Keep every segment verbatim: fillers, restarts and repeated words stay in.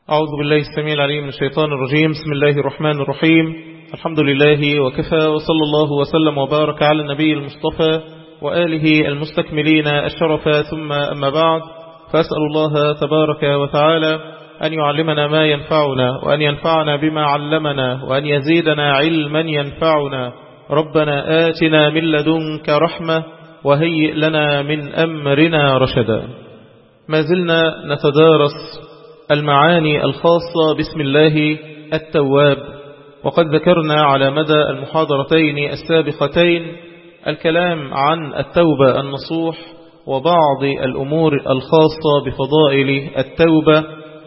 أعوذ بالله السميع العليم من الشيطان الرجيم. بسم الله الرحمن الرحيم. الحمد لله وكفى، وصلى الله وسلم وبارك على النبي المصطفى وآله المستكملين الشرفا، ثم أما بعد، فأسأل الله تبارك وتعالى أن يعلمنا ما ينفعنا، وأن ينفعنا بما علمنا، وأن يزيدنا علما ينفعنا. ربنا آتنا من لدنك رحمة وهيئ لنا من أمرنا رشدا. ما زلنا نتدارس المعاني الخاصة باسم الله التواب، وقد ذكرنا على مدى المحاضرتين السابقتين الكلام عن التوبة النصوح وبعض الأمور الخاصة بفضائل التوبة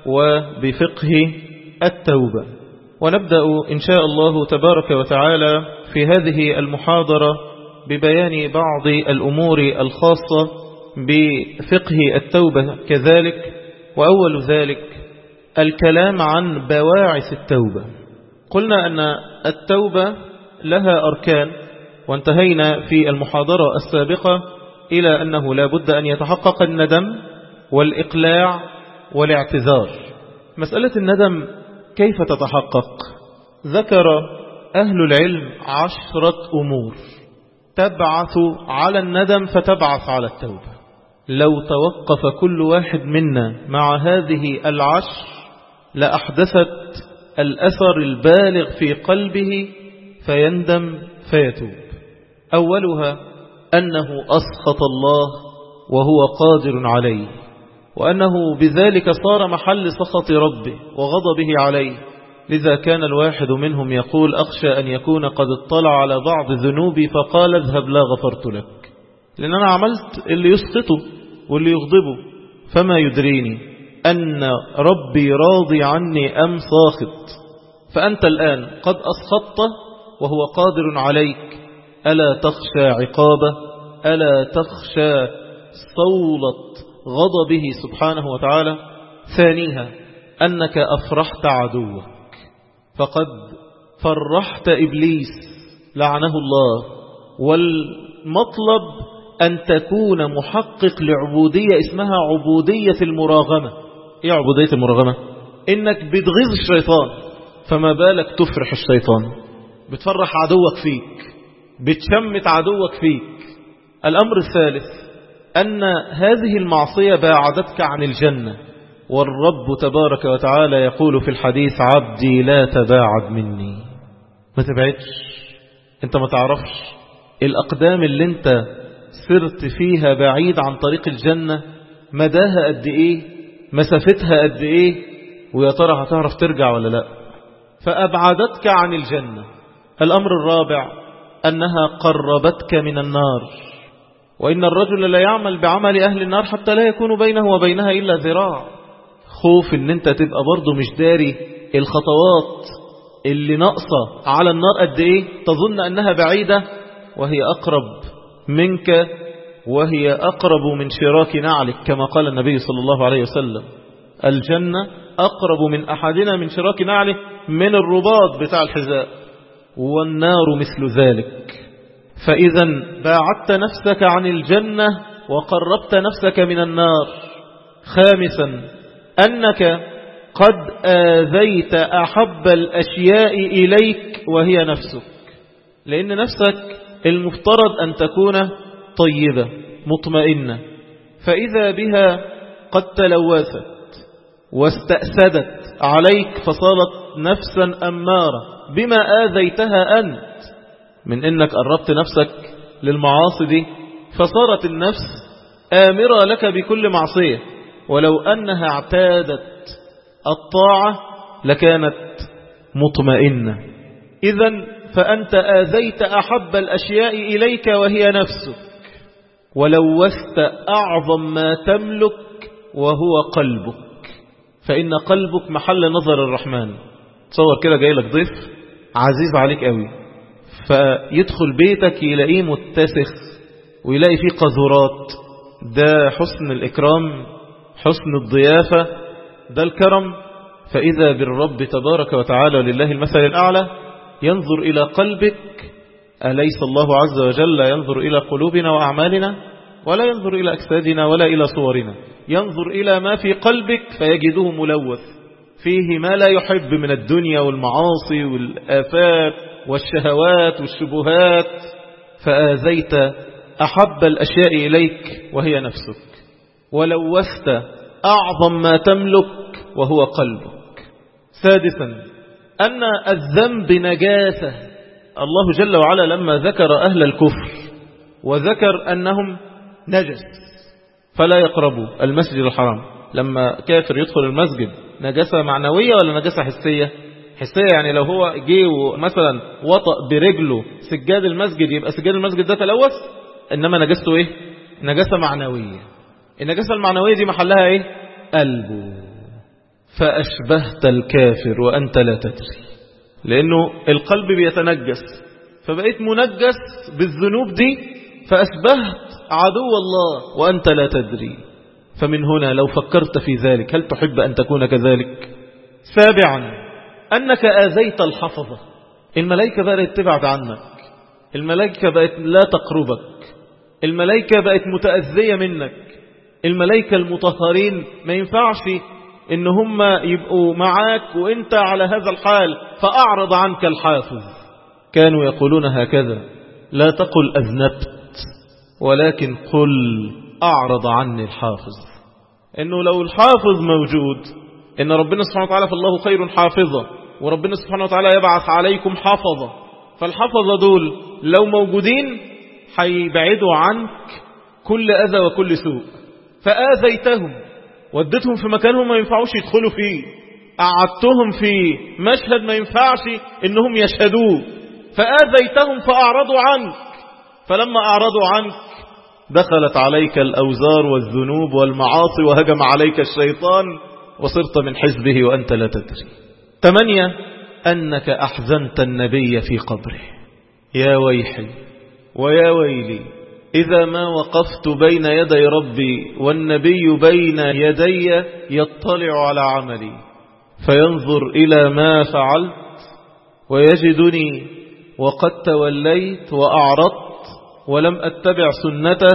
وبفقه التوبة. ونبدأ إن شاء الله تبارك وتعالى في هذه المحاضرة ببيان بعض الأمور الخاصة بفقه التوبة كذلك. وأول ذلك الكلام عن بواعث التوبة. قلنا أن التوبة لها أركان، وانتهينا في المحاضرة السابقة إلى أنه لا بد أن يتحقق الندم والإقلاع والاعتذار. مسألة الندم كيف تتحقق؟ ذكر أهل العلم عشرة أمور تبعث على الندم فتبعث على التوبة. لو توقف كل واحد منا مع هذه العشر لأحدثت الأثر البالغ في قلبه فيندم فيتوب. أولها أنه أسخط الله وهو قادر عليه، وأنه بذلك صار محل سخط ربه وغضبه عليه. لذا كان الواحد منهم يقول: أخشى أن يكون قد اطلع على بعض ذنوبي فقال اذهب لا غفرت لك، لأن أنا عملت اللي يسقطه واللي يغضبه، فما يدريني أن ربي راضي عني أم ساخط. فأنت الآن قد أسخطته وهو قادر عليك، ألا تخشى عقابه؟ ألا تخشى صولة غضبه سبحانه وتعالى؟ ثانيها أنك أفرحت عدوك، فقد فرحت إبليس لعنه الله. والمطلب أن تكون محقق لعبودية اسمها عبودية المراغمة. إيه عبودية المراغمة؟ إنك بتغيظ الشيطان، فما بالك تفرح الشيطان، بتفرح عدوك فيك، بتشمت عدوك فيك. الأمر الثالث أن هذه المعصية باعدتك عن الجنة، والرب تبارك وتعالى يقول في الحديث: عبدي لا تباعد مني. ما تبعدش، انت ما تعرفش الأقدام اللي انت سرت فيها بعيد عن طريق الجنة مداها قد ايه، مسافتها قد ايه، ويا ترى هتعرف ترجع ولا لا. فأبعدتك عن الجنة. الأمر الرابع أنها قربتك من النار، وإن الرجل لا يعمل بعمل أهل النار حتى لا يكون بينه وبينها إلا ذراع. خوف ان انت تبقى برضو مش داري الخطوات اللي ناقصة على النار قد ايه، تظن أنها بعيدة وهي أقرب منك، وهي أقرب من شراك نعلك، كما قال النبي صلى الله عليه وسلم: الجنة أقرب من أحدنا من شراك نعله من الرباط بتاع الحذاء، والنار مثل ذلك. فإذا باعدت نفسك عن الجنة وقربت نفسك من النار. خامسا أنك قد آذيت أحب الأشياء إليك وهي نفسك، لأن نفسك المفترض أن تكون طيبة مطمئنة، فإذا بها قد تلوثت واستأسدت عليك، فصارت نفسا أمارة بما آذيتها أنت، من إنك قربت نفسك للمعاصي دي، فصارت النفس آمرة لك بكل معصية، ولو أنها اعتادت الطاعة لكانت مطمئنة. إذن فأنت آذيت أحب الأشياء إليك وهي نفسك، ولوثت أعظم ما تملك وهو قلبك، فإن قلبك محل نظر الرحمن. تصور كده جاي لك ضيف عزيز عليك قوي، فيدخل بيتك يلاقيه متسخ ويلاقي فيه قذورات. ده حسن الإكرام، حسن الضيافة، ده الكرم. فإذا بالرب تبارك وتعالى لله المثل الأعلى ينظر إلى قلبك. أليس الله عز وجل ينظر إلى قلوبنا وأعمالنا؟ ولا ينظر إلى أجسادنا ولا إلى صورنا، ينظر إلى ما في قلبك فيجده ملوث، فيه ما لا يحب من الدنيا والمعاصي والآفات والشهوات والشبهات، فآذيت أحب الأشياء إليك وهي نفسك، ولوثت أعظم ما تملك وهو قلبك. سادسا أن الذنب نجاسة. الله جل وعلا لما ذكر أهل الكفر وذكر أنهم نجس فلا يقربوا المسجد الحرام، لما كافر يدخل المسجد نجاسة معنوية ولا نجاسة حسية؟ حسية، يعني لو هو جه مثلا وطأ برجله سجاد المسجد يبقى سجاد المسجد ده تلوث، إنما نجاسته إيه؟ نجاسة معنوية. النجاسة المعنوية دي محلها إيه؟ قلبه. فأشبهت الكافر وأنت لا تدري، لأنه القلب بيتنجس، فبقيت منجس بالذنوب دي، فأشبهت عدو الله وأنت لا تدري. فمن هنا لو فكرت في ذلك هل تحب أن تكون كذلك؟ سابعا أنك آذيت الحفظة. الملائكة بقت تبعد عنك، الملائكة بقت لا تقربك، الملائكة بقت متأذية منك. الملائكة المطهرين ما ينفعش إن هم يبقوا معاك وإنت على هذا الحال، فأعرض عنك الحافظ. كانوا يقولون هكذا: لا تقل أذنبت، ولكن قل أعرض عني الحافظ. إنه لو الحافظ موجود، إن ربنا سبحانه وتعالى فالله خير حافظة، وربنا سبحانه وتعالى يبعث عليكم حفظة، فالحفظة دول لو موجودين هيبعدوا عنك كل أذى وكل سوء. فآذيتهم، ودتهم في مكانهم ما ينفعوش يدخلوا فيه، قعدتهم في مشهد ما ينفعش إنهم يشهدوه، فآذيتهم فأعرضوا عنك. فلما أعرضوا عنك دخلت عليك الأوزار والذنوب والمعاصي، وهجم عليك الشيطان وصرت من حزبه وأنت لا تدري. ثمانية أنك أحزنت النبي في قبره. يا ويحي ويا ويلي، إذا ما وقفت بين يدي ربي والنبي بين يدي يطلع على عملي فينظر إلى ما فعلت ويجدني وقد توليت وأعرضت ولم أتبع سنته،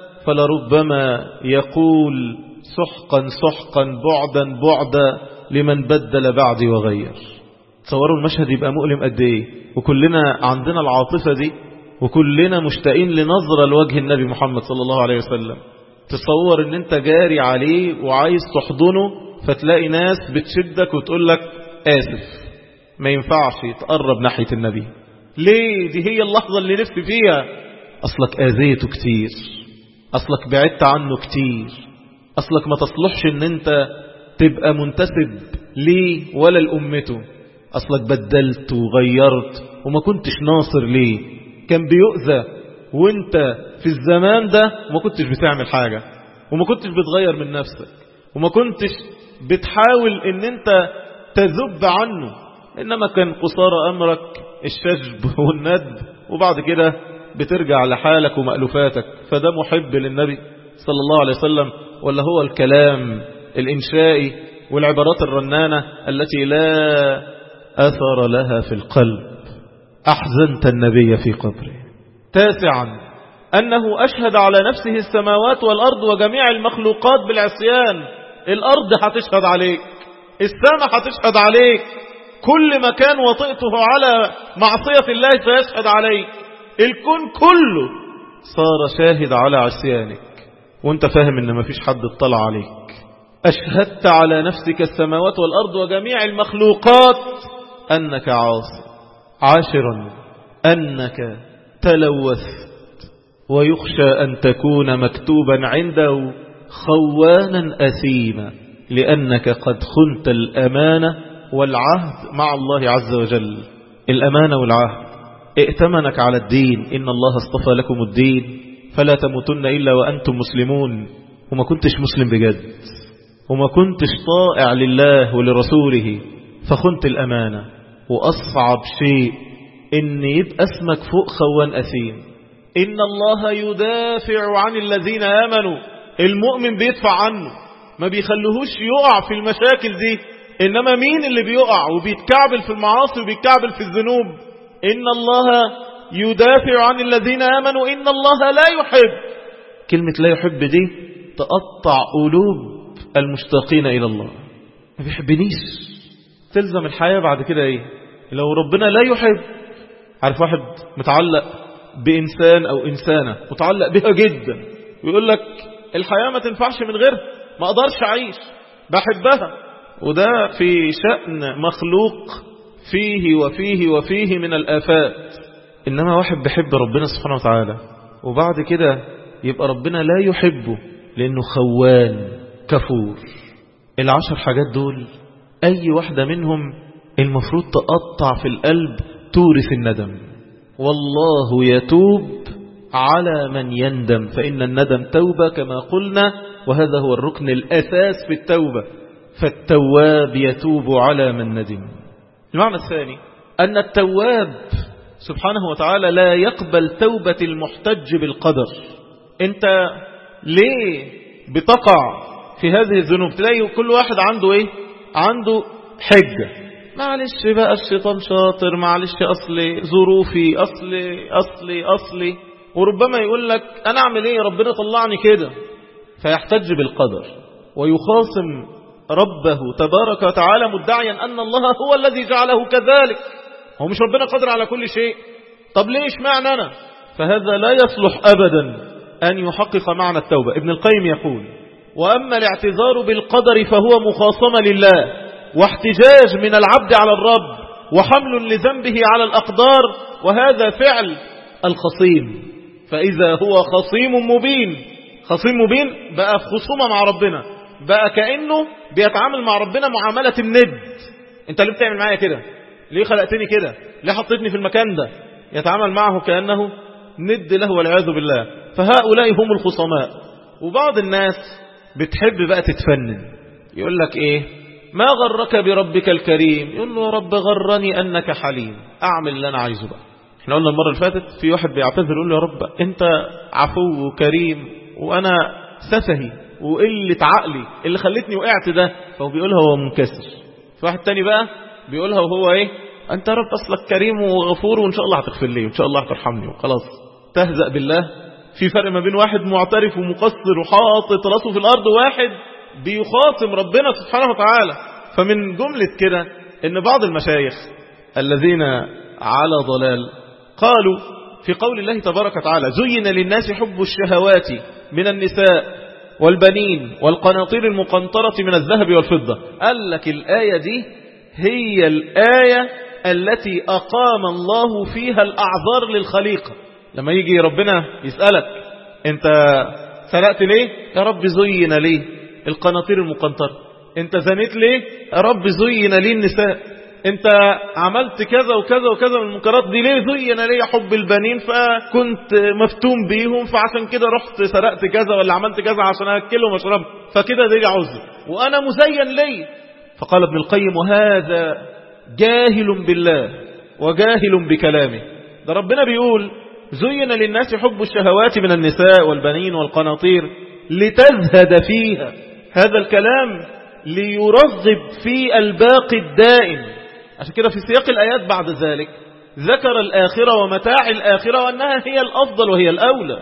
فلربما يقول سحقا سحقا بعدا بعدا لمن بدل بعدي وغير. تصوروا المشهد يبقى مؤلم قد ايه، وكلنا عندنا العاطفة دي، وكلنا مشتاقين لنظرة لوجه النبي محمد صلى الله عليه وسلم. تصور ان انت جاري عليه وعايز تحضنه، فتلاقي ناس بتشدك وتقول لك آسف، ما ينفعش تقرب ناحية النبي. ليه؟ دي هي اللحظة اللي نفسي فيها. أصلك آذيته كتير، أصلك بعدت عنه كتير، أصلك ما تصلحش ان انت تبقى منتسب ليه ولا لأمته، أصلك بدلت وغيرت وما كنتش ناصر ليه. كان بيؤذى وانت في الزمان ده وما كنتش بتعمل حاجة، وما كنتش بتغير من نفسك، وما كنتش بتحاول ان انت تذب عنه، إنما كان قصار أمرك الشجب والندب، وبعد كده بترجع لحالك ومألوفاتك. فده محب للنبي صلى الله عليه وسلم، ولا هو الكلام الإنشائي والعبارات الرنانة التي لا أثر لها في القلب؟ أحزنت النبي في قبره. تاسعا أنه أشهد على نفسه السماوات والأرض وجميع المخلوقات بالعصيان. الأرض هتشهد عليك، السماء هتشهد عليك، كل مكان وطئته على معصية الله سيشهد عليك، الكون كله صار شاهد على عصيانك، وانت فاهم ان مفيش حد اطلع عليك. أشهدت على نفسك السماوات والأرض وجميع المخلوقات أنك عاصي. عاشرا أنك تلوثت، ويخشى أن تكون مكتوبا عنده خوانا أثيما، لأنك قد خنت الأمانة والعهد مع الله عز وجل. الأمانة والعهد، ائتمنك على الدين، إن الله اصطفى لكم الدين فلا تموتن إلا وأنتم مسلمون، وما كنتش مسلم بجد، وما كنتش طائع لله ولرسوله، فخنت الأمانة. وأصعب شيء إن يبقى اسمك فوق خوان أثيم. إن الله يدافع عن الذين آمنوا، المؤمن بيدفع عنه، ما بيخلوهوش يقع في المشاكل دي. إنما مين اللي بيقع وبيتكعبل في المعاصي وبيتكعبل في الذنوب؟ إن الله يدافع عن الذين آمنوا إن الله لا يحب. كلمة لا يحب دي تقطع قلوب المشتاقين إلى الله. ما بيحبنيش، تلزم الحياة بعد كده ايه؟ لو ربنا لا يحب، عارف واحد متعلق بإنسان أو إنسانة متعلق بها جدا ويقول لك الحياة ما تنفعش من غيرها، ما أقدرش أعيش، بحبها، وده في شأن مخلوق فيه وفيه وفيه من الآفات. إنما واحد بيحب ربنا سبحانه وتعالى وبعد كده يبقى ربنا لا يحبه لأنه خوان كفور. العشر حاجات دول أي واحدة منهم المفروض تقطع في القلب تورث الندم. والله يتوب على من يندم، فإن الندم توبة كما قلنا، وهذا هو الركن الأساس في التوبة، فالتواب يتوب على من ندم. المعنى الثاني أن التواب سبحانه وتعالى لا يقبل توبة المحتج بالقدر. أنت ليه بتقع في هذه الذنوب؟ تلاقي كل واحد عنده إيه؟ عنده حجة، معلش بقى الشيطان شاطر، معلش أصلي ظروفي، أصلي أصلي أصلي وربما يقول لك أنا أعمل إيه، ربنا طلعني كده، فيحتج بالقدر ويخاصم ربه تبارك وتعالى مدعيا أن الله هو الذي جعله كذلك. هو مش ربنا قادر على كل شيء؟ طب ليش معنى أنا؟ فهذا لا يصلح أبدا أن يحقق معنى التوبة. ابن القيم يقول: وأما الاعتذار بالقدر فهو مخاصمة لله واحتجاج من العبد على الرب وحمل لذنبه على الأقدار، وهذا فعل الخصيم. فإذا هو خصيم مبين، خصيم مبين بقى في خصومة مع ربنا، بقى كأنه بيتعامل مع ربنا معاملة الند. انت ليه بتعمل معايا كده؟ ليه خلقتني كده؟ ليه حطيتني في المكان ده؟ يتعامل معه كأنه ند له والعياذ بالله. فهؤلاء هم الخصماء. وبعض الناس بتحب بقى تتفنن، يقول لك ايه؟ ما غرك بربك الكريم؟ يقول له: يا رب غرني أنك حليم، أعمل اللي أنا عايزه بقى. احنا قلنا المرة اللي فاتت في واحد بيعتذر يقول له: يا رب أنت عفو وكريم وأنا سفهي وقلة عقلي اللي خلتني وقعت ده. فهو بيقولها وهو منكسر. في واحد تاني بقى بيقولها وهو ايه؟ أنت يا رب أصلك كريم وغفور وإن شاء الله هتغفر لي وإن شاء الله هترحمني وخلاص. تهزأ بالله. في فرق ما بين واحد معترف ومقصر وحاطط راسه في الأرض وواحد بيخاصم ربنا سبحانه وتعالى. فمن جملة كده إن بعض المشايخ الذين على ضلال قالوا في قول الله تبارك وتعالى: زين للناس حب الشهوات من النساء والبنين والقناطير المقنطرة من الذهب والفضة. قال لك الآية دي هي الآية التي أقام الله فيها الأعذار للخليقة. لما يجي ربنا يسألك أنت سرقت ليه؟ يا رب زين ليه القناطير المقنطرة. أنت زنيت ليه؟ يا رب زين ليه النساء. أنت عملت كذا وكذا وكذا من المنكرات دي ليه؟ زين ليه حب البنين فكنت مفتون بيهم فعشان كده رحت سرقت كذا ولا عملت كذا عشان أكلهم واشربهم، فكده دي عذر وأنا مزين ليه. فقال ابن القيم: وهذا جاهل بالله وجاهل بكلامه. ده ربنا بيقول: زين للناس حب الشهوات من النساء والبنين والقناطير لتزهد فيها. هذا الكلام ليرغب في الباقي الدائم. عشان كده في سياق الآيات بعد ذلك ذكر الآخرة ومتاع الآخرة وأنها هي الأفضل وهي الأولى.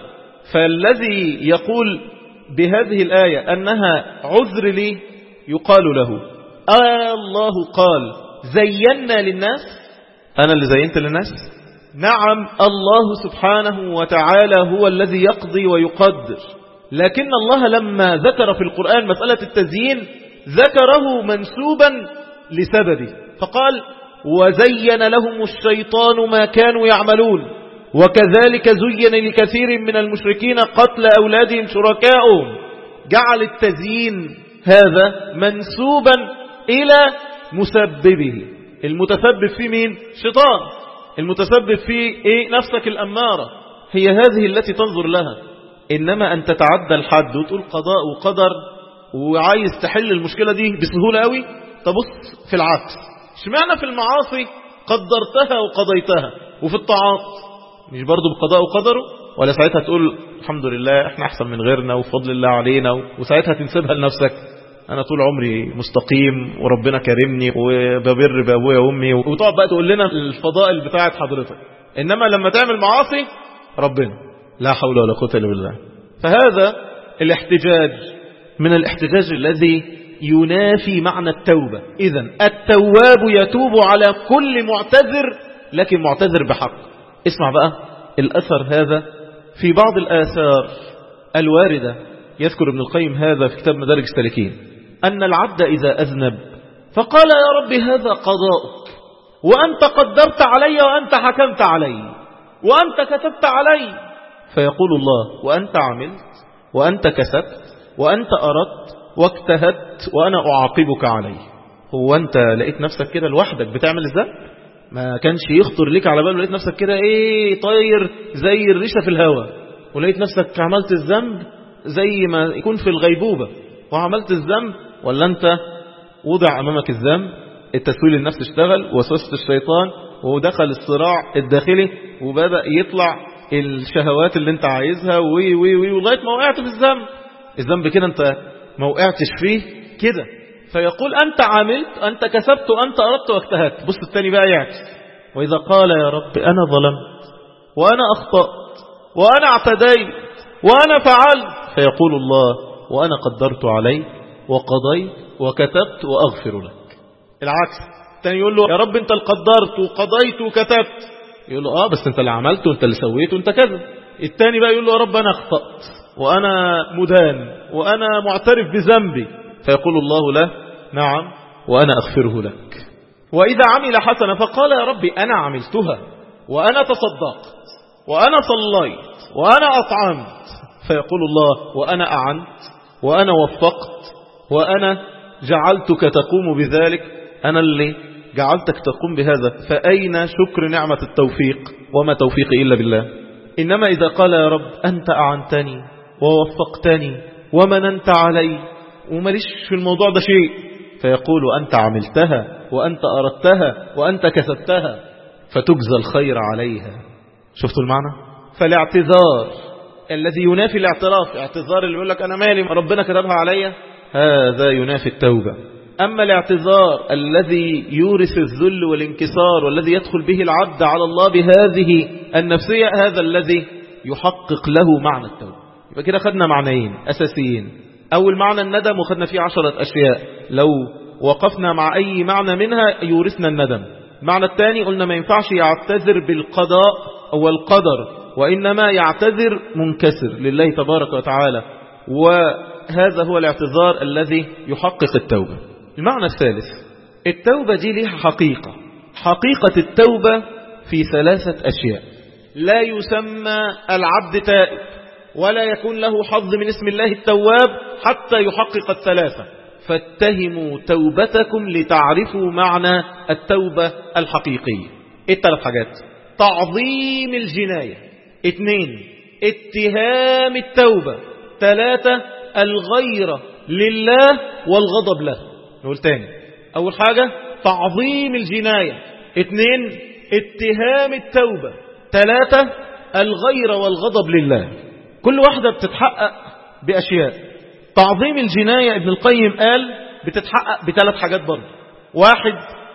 فالذي يقول بهذه الآية أنها عذر لي يقال له: آه الله قال زينا للناس؟ أنا اللي زينت للناس؟ نعم، الله سبحانه وتعالى هو الذي يقضي ويقدر، لكن الله لما ذكر في القرآن مسألة التزيين ذكره منسوبا لسببه، فقال: وزين لهم الشيطان ما كانوا يعملون وكذلك زين لكثير من المشركين قتل أولادهم شركاؤهم. جعل التزيين هذا منسوبا إلى مسببه. المتسبب في مين؟ شيطان. المتسبب في إيه؟ نفسك الأمارة. هي هذه التي تنظر لها. إنما أن تتعدى الحد وتقول قضاء وقدر وعايز تحل المشكلة دي بسهولة قوي، تبص في العكس. اشمعنى في المعاصي قدرتها وقضيتها وفي الطاعات مش برضو بقضاء وقدره؟ ولا ساعتها تقول الحمد لله احنا احسن من غيرنا وفضل الله علينا، وساعتها تنسبها لنفسك: انا طول عمري مستقيم وربنا كرمني وببر بابويا وامي، وتقعد بقى تقول لنا الفضائل بتاعت حضرتك. انما لما تعمل معاصي ربنا لا حول ولا قوة الا بالله. فهذا الاحتجاج من الاحتجاج الذي ينافي معنى التوبة. إذن التواب يتوب على كل معتذر، لكن معتذر بحق. اسمع بقى الأثر هذا في بعض الآثار الواردة. يذكر ابن القيم هذا في كتاب مدارج السالكين أن العبد إذا أذنب فقال يا رب هذا قضاؤك، وأنت قدرت علي وأنت حكمت علي وأنت كتبت علي، فيقول الله وأنت عملت وأنت كسبت وأنت أردت واجتهدت وأنا أعاقبك عليه. هو أنت لقيت نفسك كده لوحدك بتعمل الذنب؟ ما كانش يخطر لك على باله لقيت نفسك كده ايه طاير زي الريشة في الهواء، ولقيت نفسك عملت الذنب زي ما يكون في الغيبوبة وعملت الذنب؟ ولا أنت وضع أمامك الذنب، التسويل النفس اشتغل، وسوسة الشيطان، ودخل الصراع الداخلي وبدأ يطلع الشهوات اللي انت عايزها وي وي وي ولغاية ما وقعت في الذنب. الذنب كده انت ما وقعتش فيه كده، فيقول أنت عملت أنت كسبت وأنت أردت واجتهدت. بص الثاني بقى يعكس، وإذا قال يا رب أنا ظلمت وأنا أخطأت وأنا اعتديت وأنا فعلت، فيقول الله وأنا قدرت عليك وقضيت وكتبت وأغفر لك. العكس، الثاني يقول له يا رب أنت اللي قدرت وقضيت وكتبت، يقول له آه بس أنت اللي عملت وأنت اللي سويت وأنت كذا. الثاني بقى يقول له يا رب أنا أخطأت وأنا مدان وأنا معترف بذنبي، فيقول الله له نعم وأنا أغفره لك. وإذا عمل حسنة فقال يا رب أنا عملتها وأنا تصدقت وأنا صليت وأنا أطعمت، فيقول الله وأنا أعنت وأنا وفقت وأنا جعلتك تقوم بذلك، أنا اللي جعلتك تقوم بهذا. فأين شكر نعمة التوفيق؟ وما توفيقي إلا بالله. إنما إذا قال يا رب أنت أعنتني ووفقتني ومننت علي ومليش في الموضوع ده شيء، فيقول أنت عملتها وأنت أردتها وأنت كسبتها فتجزى الخير عليها. شفتوا المعنى؟ فالاعتذار الذي ينافي الاعتراف، اعتذار اللي يقول لك أنا مالي ربنا كتبها عليا، هذا ينافي التوبة. أما الاعتذار الذي يورث الذل والانكسار والذي يدخل به العبد على الله بهذه النفسية، هذا الذي يحقق له معنى التوبة. يبقى كده خدنا معنيين أساسيين. أول معنى الندم وخدنا فيه عشرة أشياء، لو وقفنا مع أي معنى منها يورثنا الندم. المعنى الثاني قلنا ما ينفعش يعتذر بالقضاء أو القدر، وإنما يعتذر منكسر لله تبارك وتعالى، وهذا هو الاعتذار الذي يحقق التوبة. المعنى الثالث، التوبة دي لها حقيقة. حقيقة التوبة في ثلاثة أشياء. لا يسمى العبد تائب ولا يكون له حظ من اسم الله التواب حتى يحقق الثلاثة. فاتهموا توبتكم لتعرفوا معنى التوبة الحقيقية. الثلاث حاجات: تعظيم الجناية، اثنين اتهام التوبة، ثلاثة الغيرة لله والغضب له. نقول تاني، أول حاجة تعظيم الجناية، اثنين اتهام التوبة، ثلاثة الغيرة والغضب لله. كل واحدة بتتحقق بأشياء. تعظيم الجناية ابن القيم قال بتتحقق بثلاث حاجات برضه. واحد،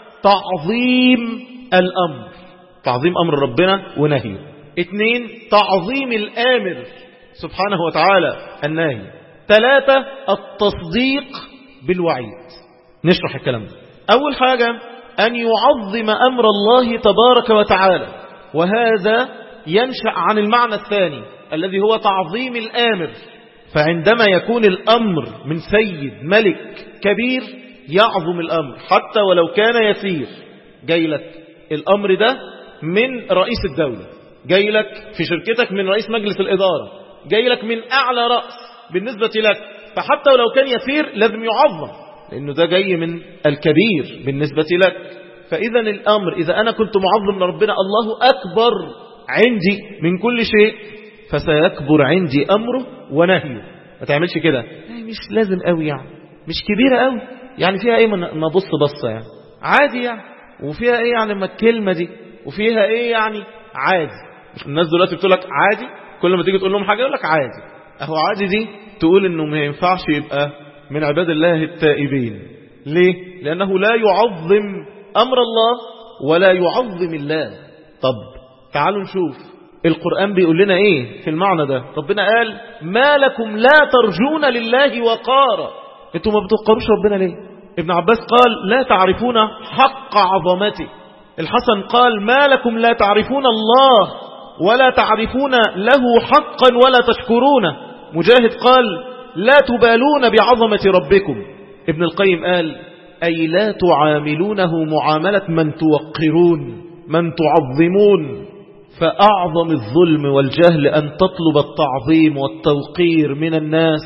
تعظيم الأمر، تعظيم أمر ربنا ونهيه. اثنين، تعظيم الآمر سبحانه وتعالى الناهي. ثلاثة، التصديق بالوعيد. نشرح الكلام ده. أول حاجة أن يعظم أمر الله تبارك وتعالى، وهذا ينشأ عن المعنى الثاني الذي هو تعظيم الآمر. فعندما يكون الأمر من سيد ملك كبير يعظم الأمر حتى ولو كان يسير. جاي لك الأمر ده من رئيس الدولة، جاي لك في شركتك من رئيس مجلس الإدارة، جاي لك من أعلى رأس بالنسبة لك، فحتى ولو كان يسير لازم يعظم، لأنه ده جاي من الكبير بالنسبة لك. فإذا الأمر إذا أنا كنت معظم لربنا الله أكبر عندي من كل شيء، فسيكبر عندي أمره ونهيه. ما تعملش كده، مش لازم قوي يعني، مش كبيرة قوي يعني، فيها ايه ما بص بصة يعني، عادي يعني، وفيها ايه يعني ما الكلمة دي، وفيها ايه يعني عادي. الناس دلوقتي بتقول لك عادي، كل ما تيجي تقول لهم حاجة يقول لك عادي. اهو عادي دي تقول انه ما ينفعش يبقى من عباد الله التائبين. ليه؟ لأنه لا يعظم أمر الله ولا يعظم الله. طب تعالوا نشوف القرآن بيقول لنا ايه في المعنى ده. ربنا قال ما لكم لا ترجون لله وقارا. انتوا ما بتوقروش ربنا ليه؟ ابن عباس قال لا تعرفون حق عظمته. الحسن قال ما لكم لا تعرفون الله ولا تعرفون له حقا ولا تشكرونه. مجاهد قال لا تبالون بعظمة ربكم. ابن القيم قال أي لا تعاملونه معاملة من توقرون من تعظمون. فأعظم الظلم والجهل أن تطلب التعظيم والتوقير من الناس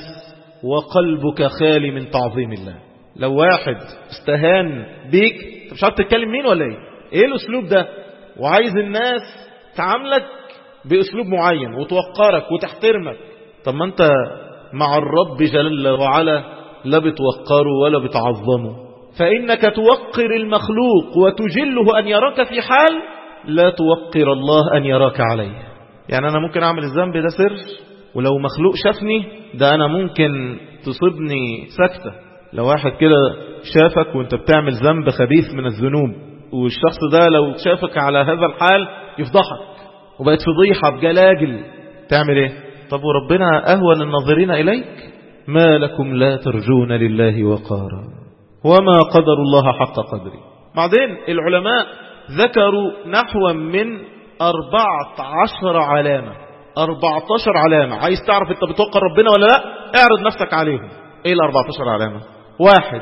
وقلبك خالي من تعظيم الله. لو واحد استهان بيك انت مش عارف تتكلم مين ولا ايه ايه الاسلوب ده، وعايز الناس تعاملك باسلوب معين وتوقرك وتحترمك. طب ما انت مع الرب جل وعلا لا بتوقره ولا بتعظمه. فإنك توقر المخلوق وتجله أن يراك في حال لا توقر الله أن يراك عليه. يعني أنا ممكن أعمل الذنب ده سر، ولو مخلوق شافني ده أنا ممكن تصيبني سكتة. لو واحد كده شافك وانت بتعمل ذنب خبيث من الذنوب، والشخص ده لو شافك على هذا الحال يفضحك وبقت فضيحة بجلاجل، تعمل ايه؟ طب وربنا أهون الناظرين إليك؟ ما لكم لا ترجون لله وقارا وما قدر الله حق قدره. بعدين العلماء ذكروا نحو من أربعة عشر علامة أربعة عشر علامة. عايز تعرف انت بتوقر ربنا ولا لا؟ اعرض نفسك عليهم. ايه الأربعة عشر علامة؟ واحد،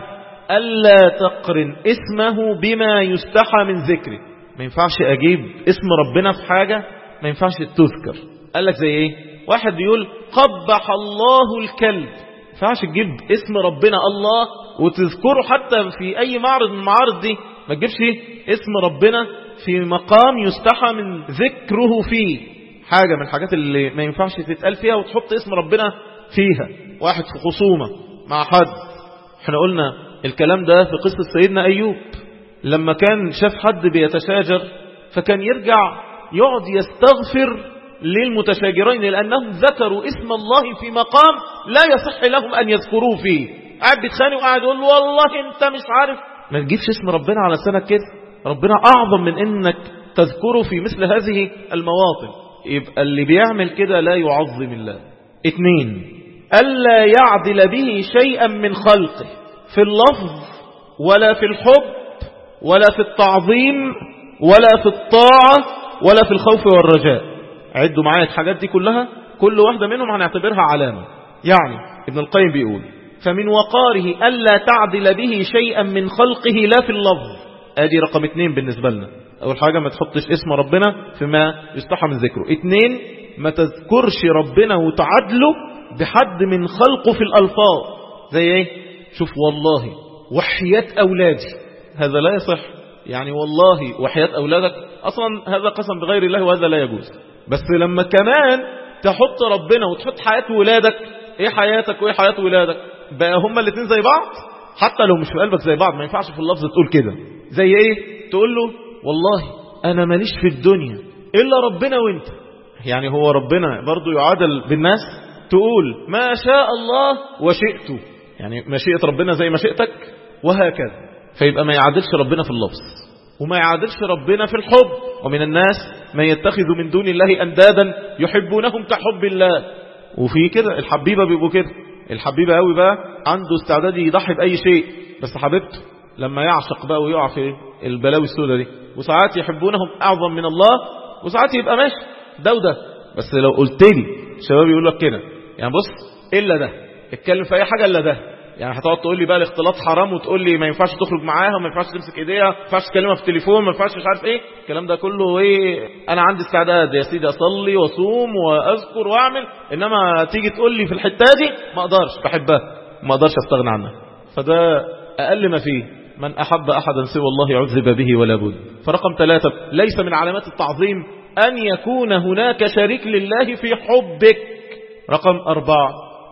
ألا تقرن اسمه بما يستحى من ذكره. ما ينفعش أجيب اسم ربنا في حاجة ما ينفعش تذكر. قال لك زي ايه؟ واحد بيقول قبح الله الكلب، ما ينفعش تجيب اسم ربنا الله وتذكره حتى في أي معرض من المعارض دي. ما تجيبش اسم ربنا في مقام يستحى من ذكره فيه، حاجة من الحاجات اللي ما ينفعش تتقال فيها وتحط اسم ربنا فيها. واحد في خصومة مع حد، احنا قلنا الكلام ده في قصة سيدنا أيوب لما كان شاف حد بيتشاجر فكان يرجع يقعد يستغفر للمتشاجرين لأنهم ذكروا اسم الله في مقام لا يصح لهم أن يذكروه فيه. قاعد بيتخانق وقاعد يقول له والله انت مش عارف. ما تجيبش اسم ربنا على سنك كده. ربنا أعظم من انك تذكره في مثل هذه المواطن. يبقى اللي بيعمل كده لا يعظم الله. اثنين، ألا يعدل به شيئا من خلقه في اللفظ ولا في الحب ولا في التعظيم ولا في الطاعة ولا في الخوف والرجاء. عدوا معايا الحاجات دي كلها، كل واحدة منهم هنعتبرها علامة. يعني ابن القيم بيقول فمن وقاره ألا تعدل به شيئا من خلقه لا في اللفظ. ادي رقم اتنين بالنسبة لنا. اول حاجة ما تحطش اسم ربنا فيما يستحى من ذكره. اتنين، ما تذكرش ربنا وتعدله بحد من خلقه في الألفاظ. زي ايه؟ شوف والله وحياة أولادي، هذا لا يصح. يعني والله وحياة أولادك أصلا هذا قسم بغير الله وهذا لا يجوز. بس لما كمان تحط ربنا وتحط حياة ولادك، ايه حياتك وايه حياة ولادك؟ بقى هما الاثنين زي بعض حتى لو مش في قلبك زي بعض. ما ينفعش في اللفظ تقول كده. زي ايه؟ تقول له والله أنا ماليش في الدنيا إلا ربنا وانت. يعني هو ربنا برضو يعادل بالناس؟ تقول ما شاء الله وشئته، يعني مشيئة ربنا زي مشيئتك وهكذا. فيبقى ما يعادلش ربنا في اللفظ وما يعادلش ربنا في الحب. ومن الناس من يتخذ من دون الله أندادا يحبونهم كحب الله. وفي كده الحبيبة بيبقوا كده. الحبيبة قوي بقى عنده استعداد يضحي بأي شيء بس حبيبته لما يعشق بقى ويقع في البلاوي السوداء دي. وساعات يحبونهم أعظم من الله وساعات يبقى ماشي ده وده. بس لو قلت لي الشباب يقول لك كده، يعني بص إلا ده اتكلم في أي حاجة إلا ده. يعني هتقعد تقول لي بقى الاختلاط حرام وتقول لي ما ينفعش تخرج معاها وما ينفعش تمسك ايديها ما ينفعش تكلمها في التليفون ما ينفعش مش عارف ايه الكلام ده كله. ايه انا عندي استعداد يا سيدي اصلي واصوم واذكر واعمل، انما تيجي تقول لي في الحته دي ما اقدرش، بحبها ما اقدرش استغنى عنها. فده اقل ما فيه. من احب احدا سوى الله عذب به ولا بد. فرقم ثلاثة، ليس من علامات التعظيم ان يكون هناك شريك لله في حبك. رقم أربعة،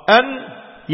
ان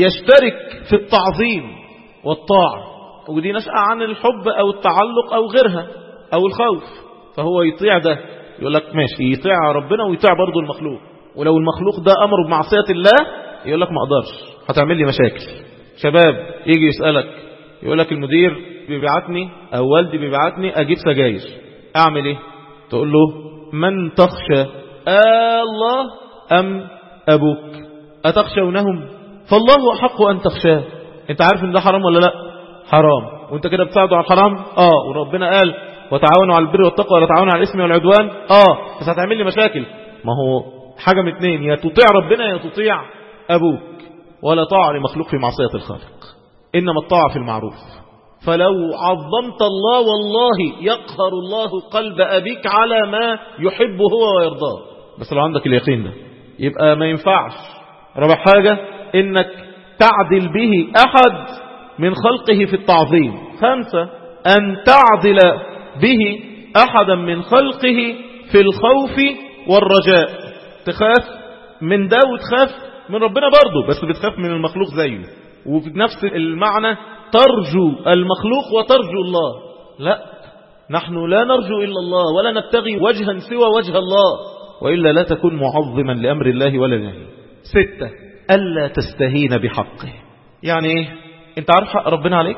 يشترك في التعظيم والطاعة، ودي نشأة عن الحب أو التعلق أو غيرها أو الخوف. فهو يطيع ده، يقول لك ماشي يطيع ربنا ويطيع برضو المخلوق. ولو المخلوق ده أمر بمعصية الله يقول لك ما أقدرش هتعمل لي مشاكل. شباب يجي يسألك يقول لك المدير بيبعتني أو والدي بيبعتني أجيب سجاير، أعمل إيه؟ تقول له من تخشى آه الله أم أبوك؟ أتخشونهم؟ فالله أحق أن تخشاه. انت عارف ان ده حرام ولا لا؟ حرام. وانت كده بتساعده على الحرام؟ اه. وربنا قال وتعاونوا على البر والتقوى ولا تعاونوا على الاسم والعدوان. اه. بس هتعمل لي مشاكل. ما هو حاجة من اتنين، يا تطيع ربنا يا تطيع ابوك. ولا طاعة لمخلوق في معصية الخالق، انما الطاعة في المعروف. فلو عظمت الله والله يقهر الله قلب ابيك على ما يحبه هو ويرضاه، بس لو عندك اليقين ده يبقى ما ينفعش. رابع حاجة انك تعدل به احد من خلقه في التعظيم. خمسة ان تعدل به احدا من خلقه في الخوف والرجاء. تخاف من ده وتخاف من ربنا برضه، بس بتخاف من المخلوق زيه. وفي نفس المعنى ترجو المخلوق وترجو الله. لا، نحن لا نرجو إلا الله ولا نبتغي وجها سوى وجه الله، وإلا لا تكون معظما لأمر الله ولا نهي. ستة ألا تستهين بحقه. يعني إيه؟ أنت عارف حق ربنا عليك؟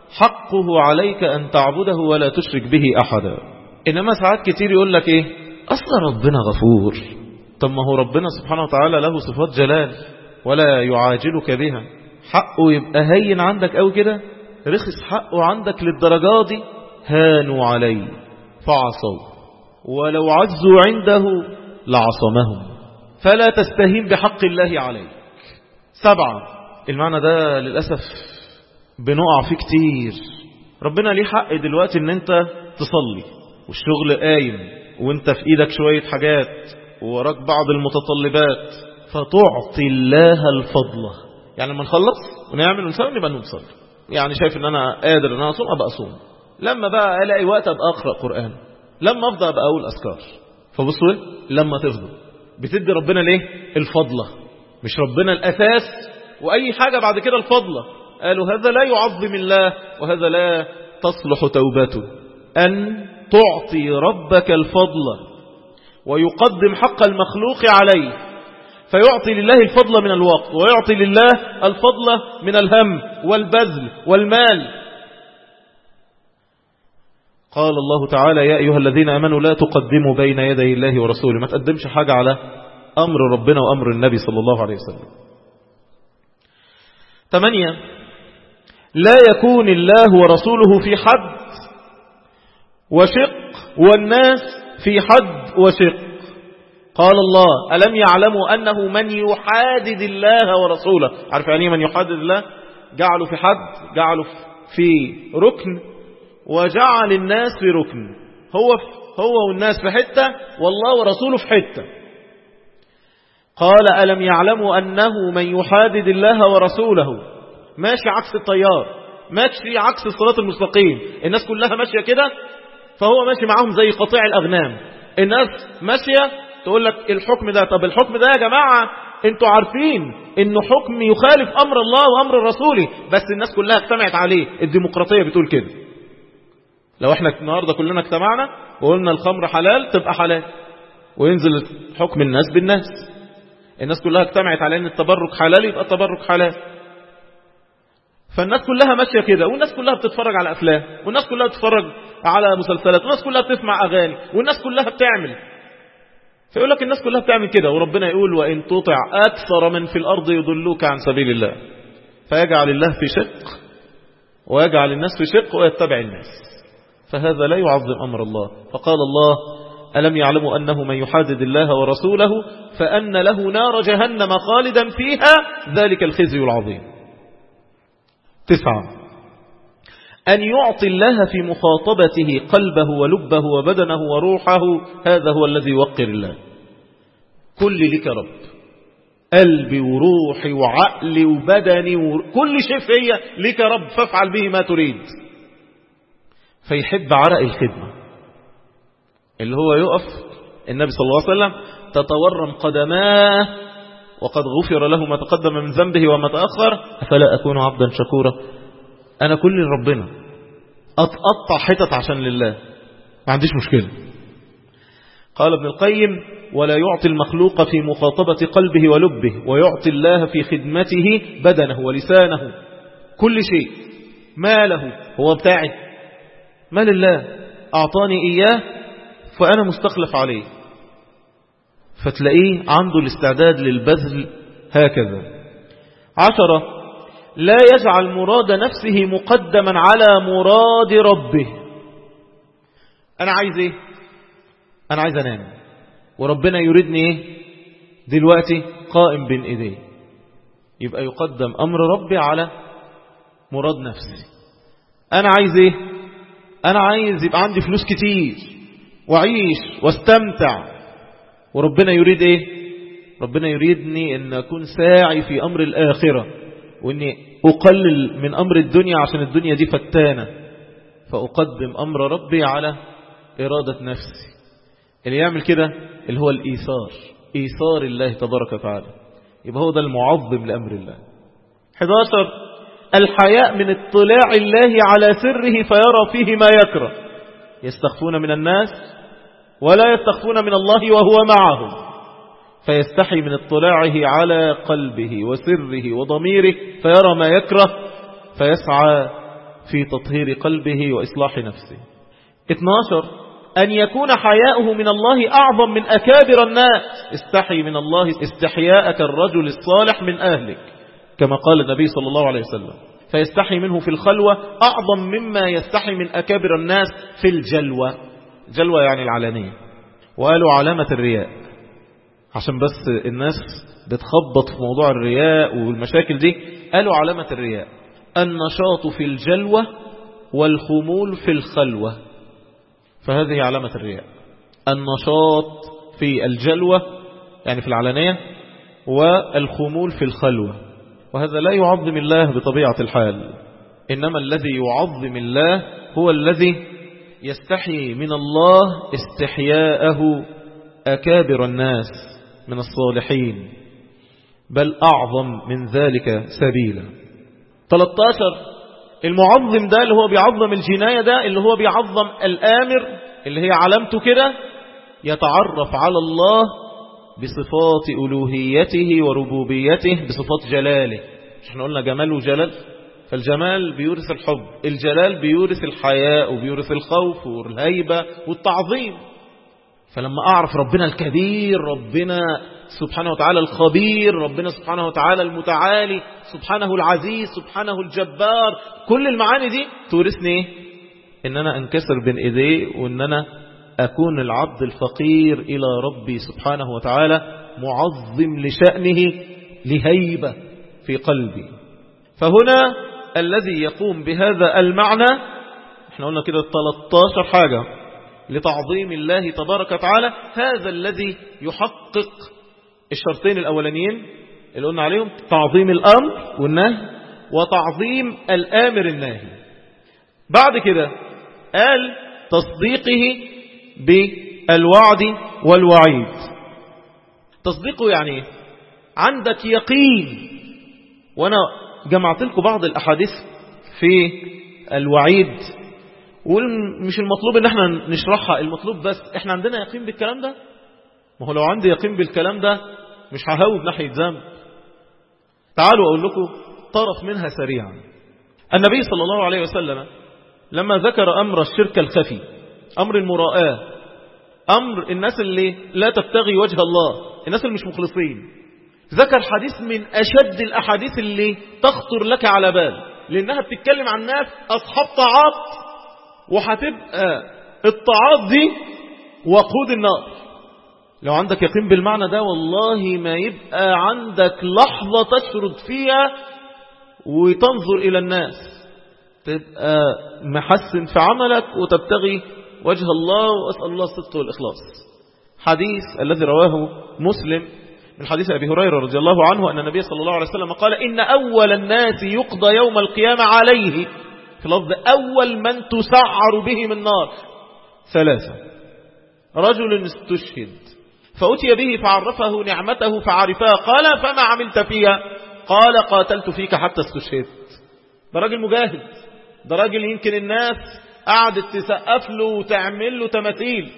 حقه عليك أن تعبده ولا تشرك به أحدا. إنما ساعات كتير يقول لك إيه؟ أصلا ربنا غفور. طب ما هو ربنا سبحانه وتعالى له صفات جلال ولا يعاجلك بها. حقه يبقى هين عندك أو كده؟ رخص حقه عندك للدرجة دي؟ هانوا عليه فعصوا ولو عزوا عنده لعصمهم، فلا تستهين بحق الله عليك. سبعة. المعنى ده للأسف بنقع فيه كتير. ربنا ليه حق دلوقتي ان انت تصلي والشغل قايم وانت في ايدك شوية حاجات ووراك بعض المتطلبات، فتعطي الله الفضل. يعني لما نخلص ونعمل ونسوي نبقى نصلي. يعني شايف ان انا قادر ان انا اصوم ابقى اصوم، لما بقى الاقي وقت ابقى اقرا قران، لما افضل ابقى اقول اذكار. فبصوا لما تفضل بتدي ربنا ليه الفضله، مش ربنا الاساس واي حاجه بعد كده الفضله. قالوا هذا لا يعظم الله وهذا لا تصلح توبته. ان تعطي ربك الفضل ويقدم حق المخلوق عليه، فيعطي لله الفضل من الوقت ويعطي لله الفضل من الهم والبذل والمال. قال الله تعالى يا أيها الذين آمنوا لا تقدموا بين يدي الله ورسوله. ما تقدمش حاجة على أمر ربنا وأمر النبي صلى الله عليه وسلم. ثمانية. لا يكون الله ورسوله في حد وشق والناس في حد وشق. قال الله ألم يعلموا أنه من يحادد الله ورسوله. عارف يعني من يحادد الله؟ جعلوا في حد، جعلوا في ركن، وجعل الناس في ركن. هو هو والناس في حتة والله ورسوله في حتة. قال ألم يعلموا أنه من يحادد الله ورسوله ماشي عكس التيار، ماشي عكس الصراط المستقيم. الناس كلها ماشية كده فهو ماشي معهم زي قطيع الأغنام. الناس ماشية تقول لك الحكم ده، طب الحكم ده يا جماعة انتوا عارفين انه حكم يخالف امر الله وامر رسوله، بس الناس كلها اجتمعت عليه. الديمقراطية بتقول كده. لو احنا النهاردة كلنا اجتمعنا وقلنا الخمر حلال تبقى حلال، وينزل حكم الناس بالناس. الناس كلها اجتمعت على ان التبرك حلال يبقى التبرك حلال. فالناس كلها ماشية كده، والناس كلها بتتفرج على افلام، والناس كلها بتتفرج على مسلسلات، والناس كلها بتسمع اغاني، والناس كلها بتعمل. فيقول لك الناس كلها بتعمل كده، وربنا يقول وإن تطع أكثر من في الأرض يضلوك عن سبيل الله. فيجعل الله في شق ويجعل الناس في شق ويتبع الناس، فهذا لا يعظم أمر الله. فقال الله ألم يعلموا أنه من يحادد الله ورسوله فأن له نار جهنم خالدا فيها ذلك الخزي العظيم. تسعة. أن يعطي الله في مخاطبته قلبه ولبه وبدنه وروحه، هذا هو الذي يوقر الله. كل لك رب، قلبي وروحي وعقلي وبدني وكل شيء فيا لك رب، فافعل به ما تريد. فيحب عرق الخدمة اللي هو يقف النبي صلى الله عليه وسلم تتورم قدماه وقد غفر له ما تقدم من ذنبه وما تأخر، أفلا أكون عبدا شكورا. أنا كل ربنا أتقطع حتت عشان لله، ما عنديش مشكلة. قال ابن القيم ولا يعطي المخلوق في مخاطبة قلبه ولبه، ويعطي الله في خدمته بدنه ولسانه، كل شيء. ماله هو بتاعي، مال الله أعطاني إياه فأنا مستخلف عليه، فتلاقيه عنده الاستعداد للبذل هكذا. عشرة. لا يجعل مراد نفسه مقدما على مراد ربه. أنا عايز إيه؟ أنا عايز أنام، وربنا يريدني إيه دلوقتي؟ قائم بين إيديه. يبقى يقدم أمر ربي على مراد نفسي. أنا عايز إيه؟ أنا عايز يبقى عندي فلوس كتير وعيش واستمتع، وربنا يريد إيه؟ ربنا يريدني أن أكون ساعي في أمر الآخرة، وأني أقلل من أمر الدنيا عشان الدنيا دي فتانة، فأقدم أمر ربي على إرادة نفسي. اللي يعمل كده اللي هو الإيثار، إيثار الله تبارك وتعالى، يبقى هو ده المعظم لأمر الله. أحد عشر الحياء من اطلاع الله على سره فيرى فيه ما يكره. يستخفون من الناس ولا يستخفون من الله وهو معهم، فيستحي من اطلاعه على قلبه وسره وضميره فيرى ما يكره، فيسعى في تطهير قلبه وإصلاح نفسه. اثني عشر أن يكون حياؤه من الله أعظم من أكابر الناس. استحي من الله استحياءك الرجل الصالح من أهلك، كما قال النبي صلى الله عليه وسلم. فيستحي منه في الخلوة أعظم مما يستحي من أكابر الناس في الجلوة. جلوة يعني العلانية. وقالوا علامة الرياء، عشان بس الناس بتخبط في موضوع الرياء والمشاكل دي، قالوا علامة الرياء النشاط في الجلوة والخمول في الخلوة. فهذه علامة الرياء، النشاط في الجلوة يعني في العلانية، والخمول في الخلوة. وهذا لا يعظم الله بطبيعة الحال، إنما الذي يعظم الله هو الذي يستحي من الله استحياءه أكابر الناس من الصالحين، بل أعظم من ذلك سبيلا. ثلاثة عشر المعظم ده اللي هو بيعظم الجناية، ده اللي هو بيعظم الآمر اللي هي علامته كده، يتعرف على الله بصفات ألوهيته وربوبيته، بصفات جلاله. احنا قلنا جمال وجلال، فالجمال بيورث الحب، الجلال بيورث الحياء وبيورث الخوف والهيبة والتعظيم. فلما أعرف ربنا الكبير، ربنا سبحانه وتعالى الخبير، ربنا سبحانه وتعالى المتعالي، سبحانه العزيز، سبحانه الجبار، كل المعاني دي تورثني ايه؟ ان انا انكسر بين ايديه، وان انا اكون العبد الفقير الى ربي سبحانه وتعالى، معظم لشأنه لهيبة في قلبي. فهنا الذي يقوم بهذا المعنى، احنا قلنا كده ثلاثة عشر حاجة لتعظيم الله تبارك وتعالى، هذا الذي يحقق الشرطين الأولانيين اللي قلنا عليهم، تعظيم الأمر والنهي، وتعظيم الآمر الناهي. بعد كده قال تصديقه بالوعد والوعيد. تصديقه يعني عندك يقين، وأنا جمعت لكم بعض الأحاديث في الوعيد، ومش المطلوب ان احنا نشرحها، المطلوب بس احنا عندنا يقين بالكلام ده. ما هو لو عندي يقين بالكلام ده مش ههوب ناحية ذنب. تعالوا اقول لكم طرف منها سريعا. النبي صلى الله عليه وسلم لما ذكر امر الشرك الخفي، امر المراءة، امر الناس اللي لا تبتغي وجه الله، الناس اللي مش مخلصين، ذكر حديث من اشد الاحاديث اللي تخطر لك على بال، لانها بتتكلم عن ناس اصحاب طاعات، وهتبقى الطاعات دي وقود النار. لو عندك يقين بالمعنى ده والله ما يبقى عندك لحظة تشرد فيها وتنظر إلى الناس، تبقى محسن في عملك وتبتغي وجه الله، وأسأل الله الصدق والإخلاص. حديث الذي رواه مسلم من حديث أبي هريرة رضي الله عنه أن النبي صلى الله عليه وسلم قال: إن أول الناس يقضى يوم القيامة عليه، في لفظ أول من تسعر بهم النار، ثلاثة: رجل استشهد فأتي به فعرفه نعمته فعرفها، قال: فما عملت فيها؟ قال: قاتلت فيك حتى استشهدت. ده راجل مجاهد، ده راجل يمكن الناس قعدت تسقف له وتعمل له تماثيل،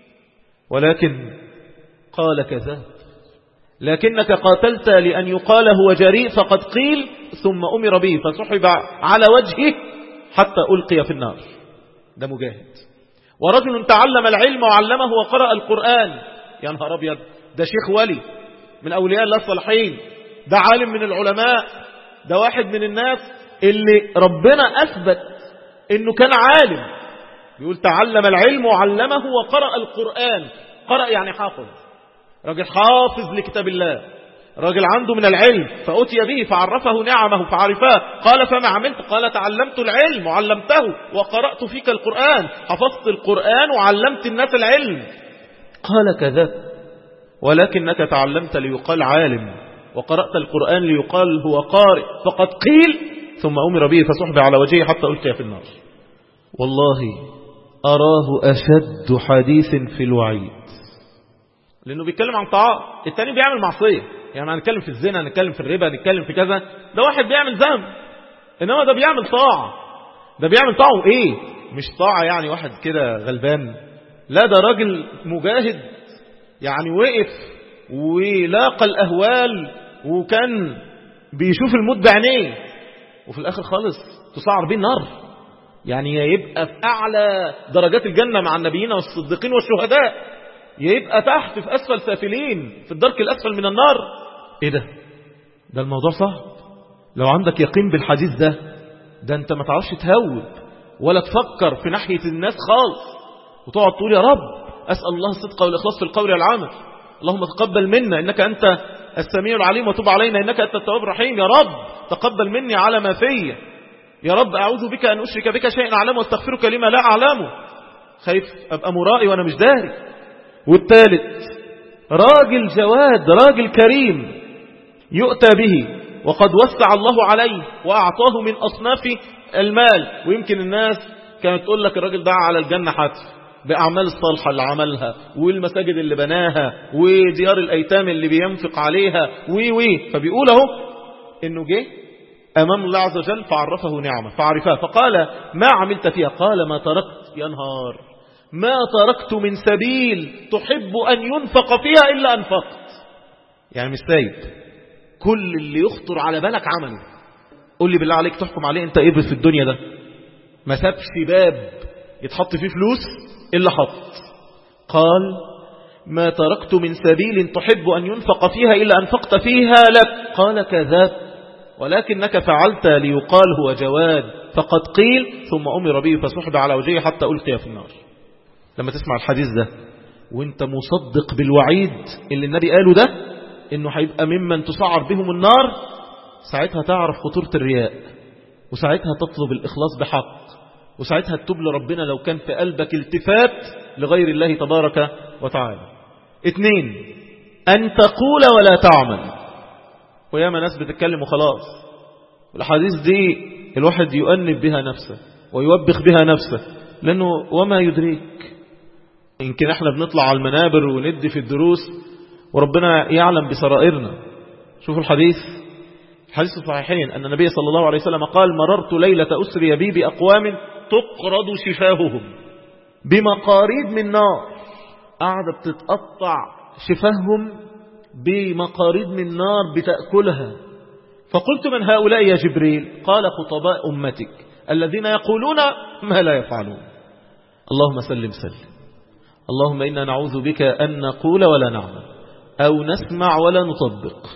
ولكن قال: كذاب، لكنك قاتلت لأن يقال هو جريء فقد قيل، ثم أمر به فسحب على وجهه حتى ألقي في النار. ده مجاهد. ورجل تعلم العلم وعلمه وقرأ القرآن، يا نهار أبيض، ده شيخ ولي من أولياء الله الصالحين، ده عالم من العلماء، ده واحد من الناس اللي ربنا أثبت إنه كان عالم، بيقول تعلم العلم وعلمه وقرأ القرآن. قرأ يعني حافظ، راجل حافظ لكتاب الله، راجل عنده من العلم، فأتي به فعرفه نعمه فعرفاه. قال فما عملت؟ قال تعلمت العلم وعلمته وقرأت فيك القرآن، حفظت القرآن وعلمت الناس العلم. قال كذبت، ولكنك تعلمت ليقال عالم، وقرأت القرآن ليقال هو قارئ، فقد قيل ثم أمر به فسحب على وجهه حتى ألقي في النار. والله أراه أشد حديث في الوعيد، لأنه بيتكلم عن طاعة، التاني بيعمل معصية. يعني هنتكلم في الزنا، هنتكلم في الربا، هنتكلم في كذا، ده واحد بيعمل ذنب، إنما ده بيعمل طاعة. ده بيعمل طاعة إيه؟ مش طاعة يعني واحد كده غلبان، لا ده راجل مجاهد، يعني وقف ولاقى الأهوال وكان بيشوف الموت بعينيه، وفي الآخر خالص تسعر به النار. يعني يبقى في أعلى درجات الجنة مع النبيين والصديقين والشهداء، يبقى تحت في أسفل سافلين في الدرك الأسفل من النار. إيه ده؟ ده الموضوع صعب. لو عندك يقين بالحديث ده، ده أنت ما تعرفش تهوب ولا تفكر في ناحية الناس خالص، وتقعد تقول يا رب أسأل الله الصدق والإخلاص في القول والعمل، اللهم تقبل منا إنك أنت السميع العليم، وتب علينا إنك أنت التواب الرحيم. يا رب تقبل مني على ما فيه، يا رب أعوذ بك أن أشرك بك شيئا أعلمه واستغفرك لما لا أعلمه، خايف أبقى مرائي وأنا مش داري. والثالث راجل جواد، راجل كريم يؤتى به وقد وسع الله عليه وأعطاه من أصناف المال، ويمكن الناس كانت تقول لك الراجل ده على الجنة حتف بأعمال الصالحة اللي عملها، والمساجد اللي بناها، وديار الأيتام اللي بينفق عليها، وي وي فبيقول اهو إنه جه أمام الله عز وجل فعرفه نعمة فعرفها، فقال ما عملت فيها؟ قال ما تركت، يا نهار، ما تركت من سبيل تحب أن ينفق فيها إلا أنفقت. يعني مش سايب، كل اللي يخطر على بالك عمله. قول لي بالله عليك تحكم عليه انت ايه في الدنيا ده؟ ما سابش باب يتحط فيه فلوس إلا حط. قال ما تركت من سبيل تحب أن ينفق فيها إلا أنفقت فيها لك. قال كذبت، ولكنك فعلت ليقال هو جواد، فقد قيل ثم أمر به فسحب على وجهه حتى ألقي في النار. لما تسمع الحديث ده وانت مصدق بالوعيد اللي النبي قاله ده انه هيبقى ممن تسعر بهم النار، ساعتها تعرف خطورة الرياء، وساعتها تطلب الإخلاص بحق، وساعتها تتوب لربنا لو كان في قلبك التفات لغير الله تبارك وتعالى. اثنين، أن تقول ولا تعمل. وياما ناس بتتكلم وخلاص، والحديث دي الواحد يؤنب بها نفسه ويوبخ بها نفسه، لأنه وما يدريك، يمكن احنا بنطلع على المنابر وندي في الدروس وربنا يعلم بسرائرنا. شوفوا الحديث، حديث الصحيحين أن النبي صلى الله عليه وسلم قال مررت ليلة أسري بي بأقوام تقرض شفاههم بمقاريد من نار، قاعدة بتتقطع شفاههم بمقاريد من نار بتأكلها. فقلت من هؤلاء يا جبريل؟ قال خطباء أمتك الذين يقولون ما لا يفعلون. اللهم سلم سلم، اللهم إنا نعوذ بك أن نقول ولا نعمل أو نسمع ولا نطبق.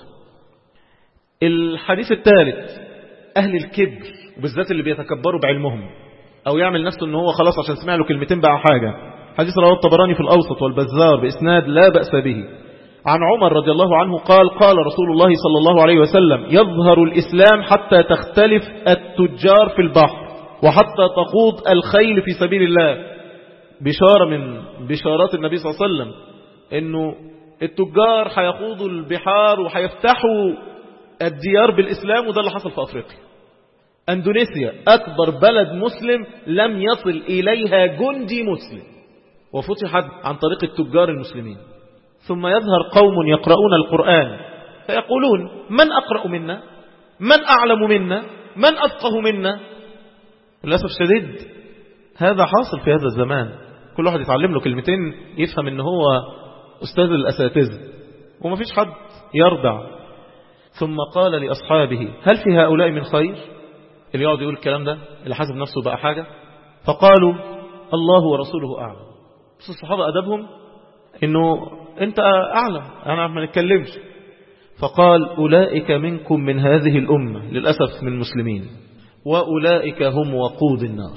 الحديث الثالث، أهل الكبر، وبالذات اللي بيتكبروا بعلمهم أو يعمل نفسه أنه هو خلاص عشان سمع له كلمتين بقى حاجة. حديث رواه الطبراني في الأوسط والبزار بإسناد لا بأس به عن عمر رضي الله عنه قال قال رسول الله صلى الله عليه وسلم يظهر الإسلام حتى تختلف التجار في البحر وحتى تخوض الخيل في سبيل الله. بشارة من بشارات النبي صلى الله عليه وسلم أنه التجار هيخوضوا البحار وهيفتحوا الديار بالإسلام، وده اللي حصل في أفريقيا. أندونيسيا أكبر بلد مسلم لم يصل إليها جندي مسلم، وفتحت عن طريق التجار المسلمين. ثم يظهر قوم يقرؤون القرآن فيقولون من أقرأ منا، من أعلم منا، من أفقه منا. للأسف الشديد هذا حاصل في هذا الزمان، كل واحد يتعلم له كلمتين يفهم ان هو أستاذ الأساتذة وما فيش حد يرضع. ثم قال لأصحابه هل في هؤلاء من خير؟ اللي يقعد يقول الكلام ده اللي حاسب نفسه بقى حاجة. فقالوا الله ورسوله أعلم. بس الصحابة أدبهم انه انت أعلم، انا ما نتكلمش. فقال أولئك منكم من هذه الأمة، للأسف من المسلمين، وأولئك هم وقود النار.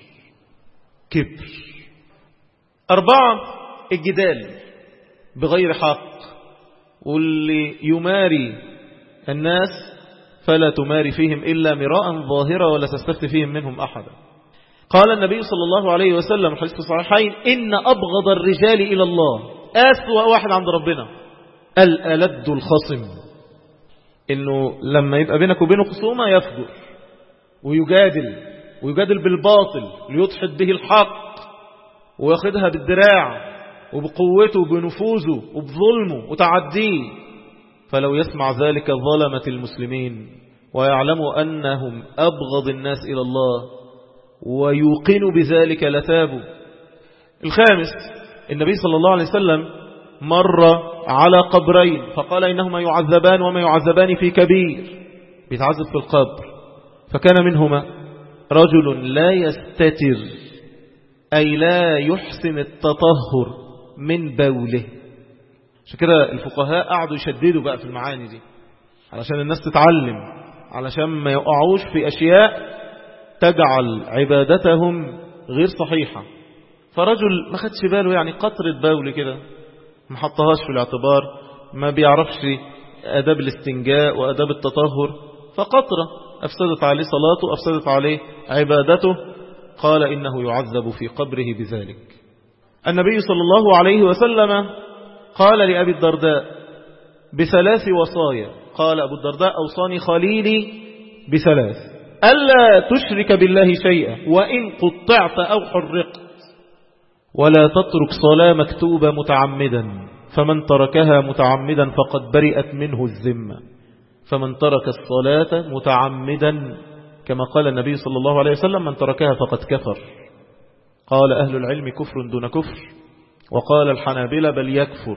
كبر. أربعة، الجدال بغير حق، واللي يماري الناس فلا تماري فيهم إلا مراء ظاهرة ولا تستفت فيهم منهم أحدا. قال النبي صلى الله عليه وسلم حديث الصحيحين: إن أبغض الرجال إلى الله، أسوأ واحد عند ربنا، الألد الخصم، إنه لما يبقى بينك وبينه خصومة يفجر ويجادل ويجادل بالباطل ليدحض به الحق وياخدها بالدراع وبقوته وبنفوذه وبظلمه وتعديه. فلو يسمع ذلك ظلمة المسلمين ويعلموا أنهم أبغض الناس إلى الله ويوقنوا بذلك لتابوا. الخامس، النبي صلى الله عليه وسلم مر على قبرين فقال إنهما يعذبان وما يعذبان في كبير، بيتعذب في القبر. فكان منهما رجل لا يستتر، أي لا يحسن التطهر من بوله. عشان كده الفقهاء قعدوا يشددوا بقى في المعاني دي علشان الناس تتعلم، علشان ما يقعوش في أشياء تجعل عبادتهم غير صحيحة. فرجل ما خدش باله، يعني قطرة بول كده ما حطهاش في الاعتبار، ما بيعرفش أداب الاستنجاء وأداب التطهر، فقطرة أفسدت عليه صلاته، أفسدت عليه عبادته. قال إنه يعذب في قبره بذلك. النبي صلى الله عليه وسلم قال لأبي الدرداء بثلاث وصايا. قال أبو الدرداء: أوصاني خليلي بثلاث: ألا تشرك بالله شيئا وإن قطعت أو حرقت، ولا تترك صلاة مكتوبة متعمدا، فمن تركها متعمدا فقد برئت منه الذمة، فمن ترك الصلاة متعمدا كما قال النبي صلى الله عليه وسلم: من تركها فقد كفر. قال أهل العلم: كفر دون كفر. وقال الحنابلة: بل يكفر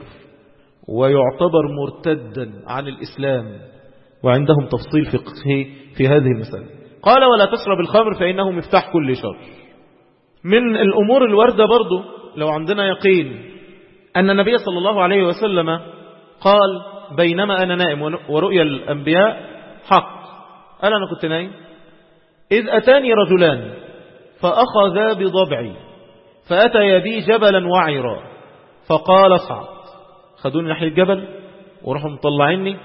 ويعتبر مرتدا عن الإسلام، وعندهم تفصيل فقهي في هذه المسألة. قال: ولا تشرب الخمر فإنه مفتاح كل شر. من الأمور الواردة برضو لو عندنا يقين أن النبي صلى الله عليه وسلم قال: بينما أنا نائم ورؤيا الأنبياء حق. قال: أنا كنت نايم إذ أتاني رجلان فأخذا بضبعي فأتيا بي جبلا وعرا فقال: اصعد. خدوني ناحية الجبل ورحوا مطلعيني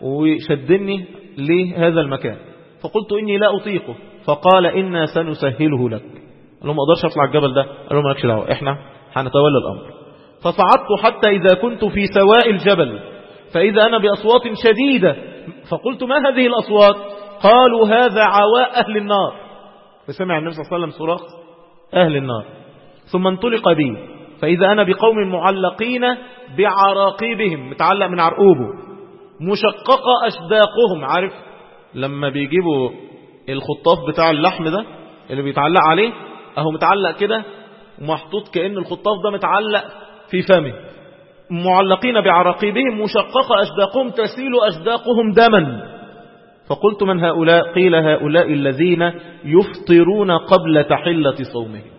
وشدني لهذا المكان، فقلت إني لا أطيقه، فقال: إنا سنسهله لك. قال لهم: ما أقدرش أطلع الجبل ده. قال لهم: مالكش دعوة، إحنا هنتولى الأمر. فصعدت حتى إذا كنت في سواء الجبل فإذا أنا بأصوات شديدة، فقلت: ما هذه الأصوات؟ قالوا: هذا عواء أهل النار. فسمع النبي صلى الله عليه وسلم صراخ أهل النار. ثم انطلق بي فإذا أنا بقوم معلقين بعراقيبهم، متعلق من عرقوبه، مشققة أشداقهم. عارف لما بيجيبوا الخطاف بتاع اللحم ده اللي بيتعلق عليه، أهو متعلق كده ومحطوط كأن الخطاف ده متعلق في فمه. معلقين بعراقيبهم مشققة أشداقهم تسيل أشداقهم دما. فقلت: من هؤلاء؟ قيل: هؤلاء الذين يفطرون قبل تحلة صومهم،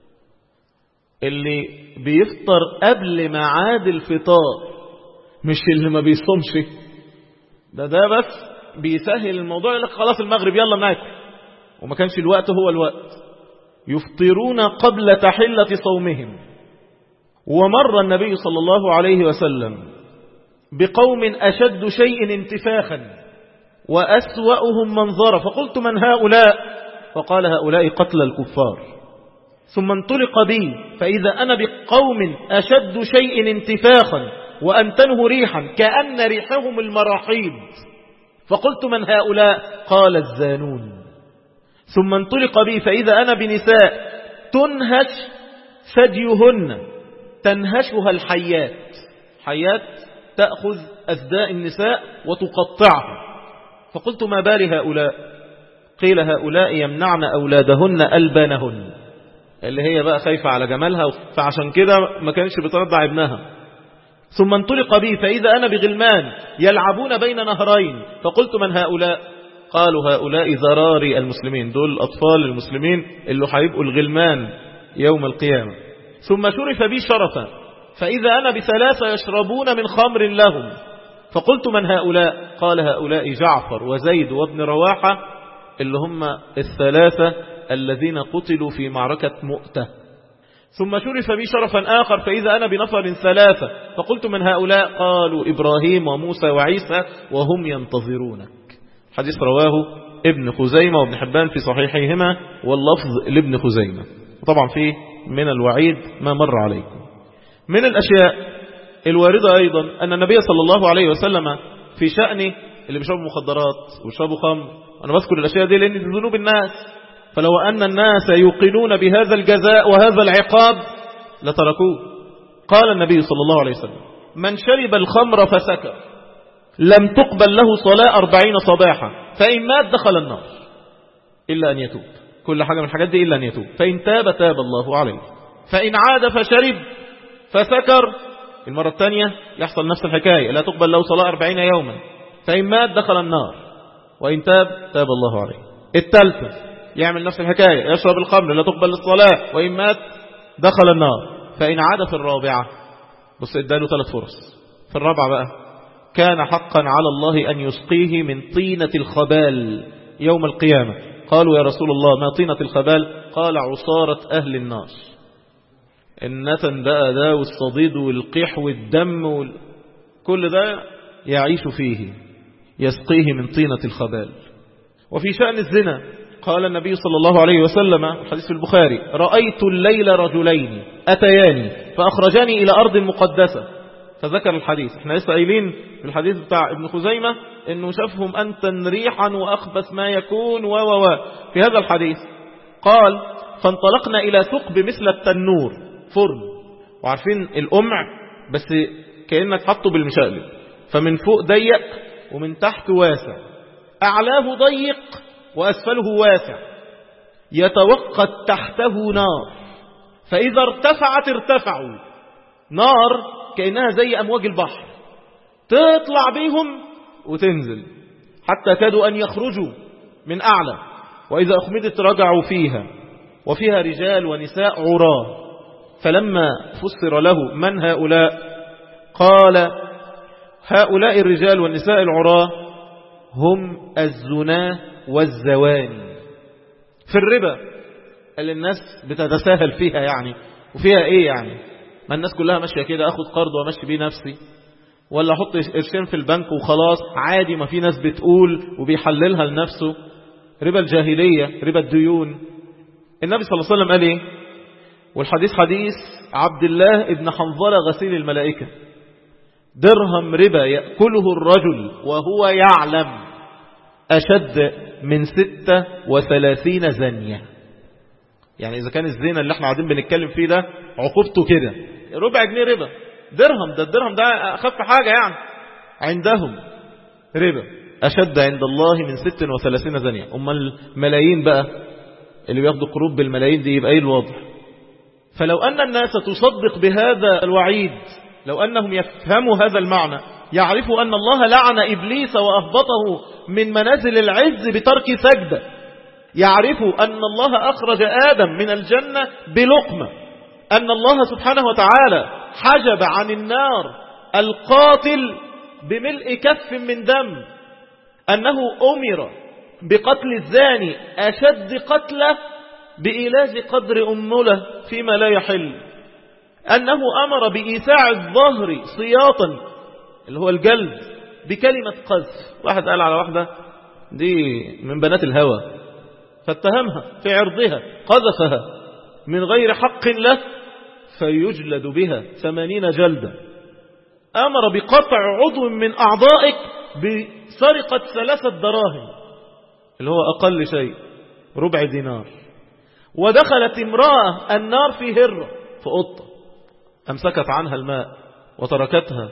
اللي بيفطر قبل ميعاد الفطار، مش اللي ما بيصومش. ده ده بس بيسهل الموضوع، يقول لك خلاص المغرب يلا ناكل، وما كانش الوقت هو الوقت. يفطرون قبل تحلة صومهم. ومر النبي صلى الله عليه وسلم بقوم أشد شيء انتفاخا وأسوأهم منظرا، فقلت: من هؤلاء؟ فقال: هؤلاء قتل الكفار. ثم انطلق بي فإذا أنا بقوم أشد شيء انتفاخا وأنتنه ريحا كأن ريحهم المراحيض، فقلت: من هؤلاء؟ قال: الزانون. ثم انطلق بي فإذا أنا بنساء تنهش ثديهن، تنهشها الحيات، حيات تأخذ أثداء النساء وتقطعها. فقلت: ما بال هؤلاء؟ قيل: هؤلاء يمنعن أولادهن ألبانهن، اللي هي بقى خايفة على جمالها فعشان كده ما كانش بترضع ابنها. ثم انطلق بي فإذا أنا بغلمان يلعبون بين نهرين، فقلت: من هؤلاء؟ قالوا: هؤلاء ذراري المسلمين، دول أطفال المسلمين اللي هيبقوا الغلمان يوم القيامة. ثم شرف بي شرفا فإذا أنا بثلاثة يشربون من خمر لهم، فقلت من هؤلاء؟ قال هؤلاء جعفر وزيد وابن رواحة، اللي هم الثلاثة الذين قتلوا في معركة مؤتة. ثم شرف بي شرفا آخر فإذا أنا بنفر ثلاثة، فقلت من هؤلاء؟ قالوا إبراهيم وموسى وعيسى وهم ينتظرونك. حديث رواه ابن خزيمة وابن حبان في صحيحيهما، واللفظ لابن خزيمة. طبعا فيه من الوعيد ما مر عليكم. من الأشياء الواردة أيضا أن النبي صلى الله عليه وسلم في شأن اللي بيشربوا مخدرات ويشربوا خمر، أنا بذكر الأشياء دي لأن دي ذنوب الناس، فلو أن الناس يوقنون بهذا الجزاء وهذا العقاب لتركوه. قال النبي صلى الله عليه وسلم من شرب الخمر فسكر لم تقبل له صلاة أربعين صباحا، فإن مات دخل النار إلا أن يتوب. كل حاجة من الحاجات دي إلا أن يتوب، فإن تاب تاب الله عليه. فإن عاد فشرب فسكر المرة الثانية يحصل نفس الحكاية، لا تقبل له صلاة أربعين يوما، فإن مات دخل النار، وإن تاب تاب الله عليه. الثالثة يعمل نفس الحكاية، يشرب الخمر لا تقبل الصلاة، وإن مات دخل النار. فإن عاد في الرابعة، بص اداله ثلاث فرص، في الرابعة بقى كان حقا على الله أن يسقيه من طينة الخبال يوم القيامة. قالوا يا رسول الله ما طينة الخبال؟ قال عصارة أهل النار، النتن بقى ده والصديد والقيح والدم وال... كل ده يعيش فيه، يسقيه من طينة الخبال. وفي شأن الزنا قال النبي صلى الله عليه وسلم الحديث في البخاري رأيت الليل رجلين أتياني فأخرجاني إلى أرض مقدسة، فذكر الحديث. احنا لسه قايلين في الحديث بتاع ابن خزيمة انه شافهم أنتن ريحا وأخبث ما يكون و و و في هذا الحديث قال فانطلقنا إلى ثقب مثل التنور، فرن، وعارفين القمع بس كأنك حطه بالمشقلب، فمن فوق ضيق ومن تحت واسع، أعلاه ضيق وأسفله واسع، يتوقد تحته نار، فإذا ارتفعت ارتفعوا. نار كأنها زي أمواج البحر، تطلع بهم وتنزل حتى كادوا أن يخرجوا من أعلى، وإذا أخمدت رجعوا فيها، وفيها رجال ونساء عراه. فلما فسر له من هؤلاء قال هؤلاء الرجال والنساء العراه هم الزنا والزواني. في الربا اللي الناس بتتساهل فيها يعني، وفيها ايه يعني؟ ما الناس كلها ماشيه كده، اخد قرض وامشي بيه نفسي، ولا احط قرشين في البنك وخلاص عادي، ما في ناس بتقول وبيحللها لنفسه. ربا الجاهليه، ربا الديون. النبي صلى الله عليه وسلم قال ايه؟ والحديث حديث عبد الله ابن حنظلة غسيل الملائكة، درهم ربا يأكله الرجل وهو يعلم أشد من ستة وثلاثين زنية. يعني إذا كان الزنا اللي احنا قاعدين بنتكلم فيه ده عقوبته كده ربع جنيه ربا، درهم ده الدرهم ده أخف حاجة يعني عندهم، ربا أشد عند الله من ستة وثلاثين زنية. أما الملايين بقى اللي بياخدوا قروض بالملايين دي يبقى ايه الوضع؟ فلو أن الناس تصدق بهذا الوعيد، لو أنهم يفهموا هذا المعنى، يعرفوا أن الله لعن إبليس وأهبطه من منازل العز بترك سجدة، يعرفوا أن الله أخرج آدم من الجنة بلقمة، أن الله سبحانه وتعالى حجب عن النار القاتل بملء كف من دم، أنه أمر بقتل الزاني أشد قتله بإيلاج قدر أمله فيما لا يحل، أنه أمر بإيساع الظهر سياطا اللي هو الجلد بكلمة قذف. واحد قال على واحدة دي من بنات الهوى فاتهمها في عرضها، قذفها من غير حق له فيجلد بها ثمانين جلدة. أمر بقطع عضو من أعضائك بسرقة ثلاثة دراهم اللي هو أقل شيء ربع دينار. ودخلت امرأة النار في هرة في قطة، أمسكت عنها الماء وتركتها،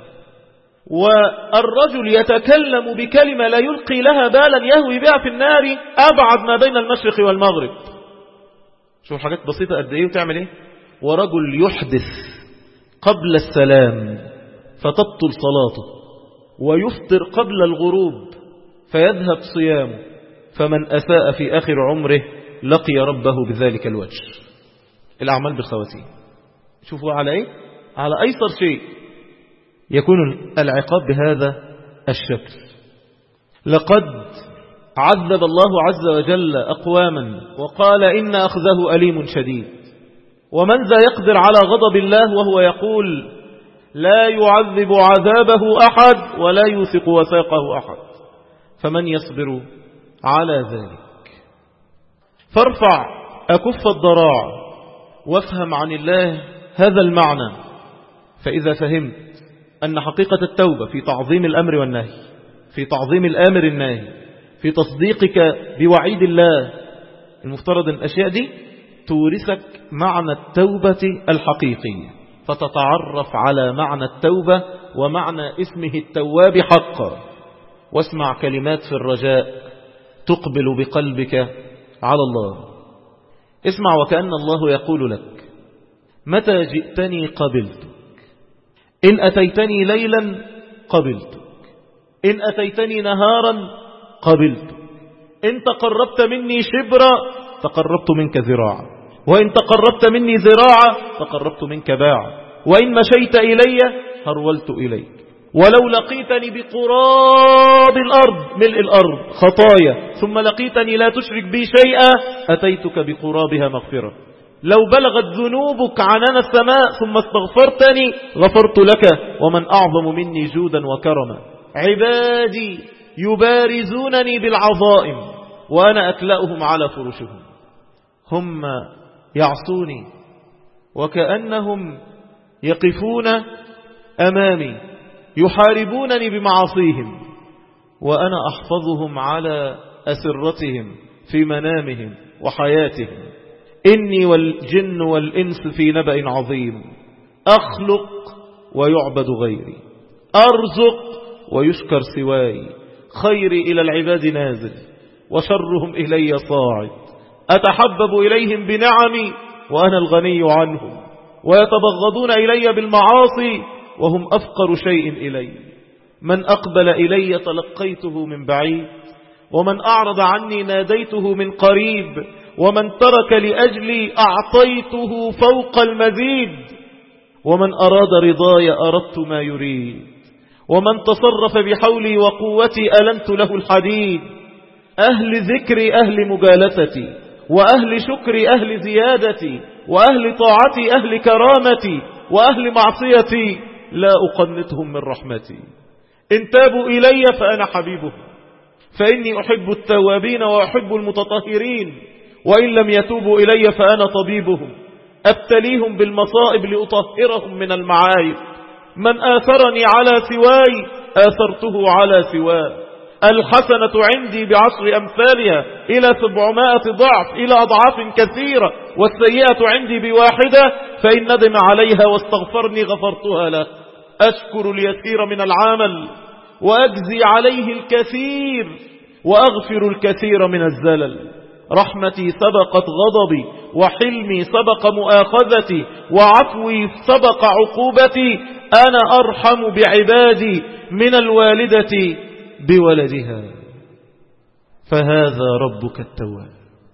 والرجل يتكلم بكلمة لا يلقي لها بالا يهوي بها في النار أبعد ما بين المشرق والمغرب. شوف حاجات بسيطة قد إيه وتعمل إيه. ورجل يحدث قبل السلام فتبطل صلاته، ويفطر قبل الغروب فيذهب صيامه، فمن أساء في آخر عمره لقي ربه بذلك الوجه. الأعمال بالخواتيم. شوفوا على إيه؟ على أيسر شيء يكون العقاب بهذا الشكل. لقد عذب الله عز وجل أقواما وقال إن أخذه أليم شديد، ومن ذا يقدر على غضب الله وهو يقول لا يعذب عذابه أحد ولا يوثق وثاقه أحد، فمن يصبر على ذلك؟ فارفع أكف الضراع وافهم عن الله هذا المعنى، فإذا فهمت أن حقيقة التوبة في تعظيم الأمر والنهي، في تعظيم الآمر الناهي، في تصديقك بوعيد الله، المفترض الأشياء دي تورثك معنى التوبة الحقيقية، فتتعرف على معنى التوبة ومعنى اسمه التواب حقا. واسمع كلمات في الرجاء تقبل بقلبك على الله. اسمع وكأن الله يقول لك متى جئتني قبلتك، إن أتيتني ليلا قبلتك، إن أتيتني نهارا قبلتك، إن تقربت مني شبرا تقربت منك ذراعا، وإن تقربت مني ذراعا تقربت منك باعا، وإن مشيت إلي هرولت إليك، ولو لقيتني بقراب الأرض ملء الأرض خطايا ثم لقيتني لا تشرك بي شيئا أتيتك بقرابها مغفرة، لو بلغت ذنوبك عنان السماء ثم استغفرتني غفرت لك، ومن أعظم مني جودا وكرما. عبادي يبارزونني بالعظائم وأنا أكلأهم على فرشهم، هم يعصوني وكأنهم يقفون أمامي يحاربونني بمعاصيهم، وأنا أحفظهم على أسرتهم في منامهم وحياتهم. إني والجن والإنس في نبأ عظيم، أخلق ويعبد غيري، أرزق ويشكر سواي، خيري إلى العباد نازل وشرهم إلي صاعد، أتحبب إليهم بنعمي وأنا الغني عنهم، ويتبغضون إلي بالمعاصي وهم أفقر شيء إلي. من أقبل إلي تلقيته من بعيد، ومن أعرض عني ناديته من قريب، ومن ترك لأجلي أعطيته فوق المزيد، ومن أراد رضاي أردت ما يريد، ومن تصرف بحولي وقوتي ألنت له الحديد. أهل ذكري أهل مجالستي، وأهل شكري أهل زيادتي، وأهل طاعتي أهل كرامتي، وأهل معصيتي لا أقنطهم من رحمتي. إن تابوا إلي فأنا حبيبهم، فإني أحب التوابين وأحب المتطهرين، وإن لم يتوبوا إلي فأنا طبيبهم، أبتليهم بالمصائب لأطهرهم من المعايب. من آثرني على سواي آثرته على سواه. الحسنة عندي بعشر أمثالها إلى سبعمائة ضعف إلى أضعاف كثيرة، والسيئة عندي بواحدة، فإن ندم عليها واستغفرني غفرتها له. أشكر اليسير من العمل وأجزي عليه الكثير وأغفر الكثير من الزلل. رحمتي سبقت غضبي، وحلمي سبق مؤاخذتي، وعفوي سبق عقوبتي. أنا أرحم بعبادي من الوالدة بولدها. فهذا ربك التواب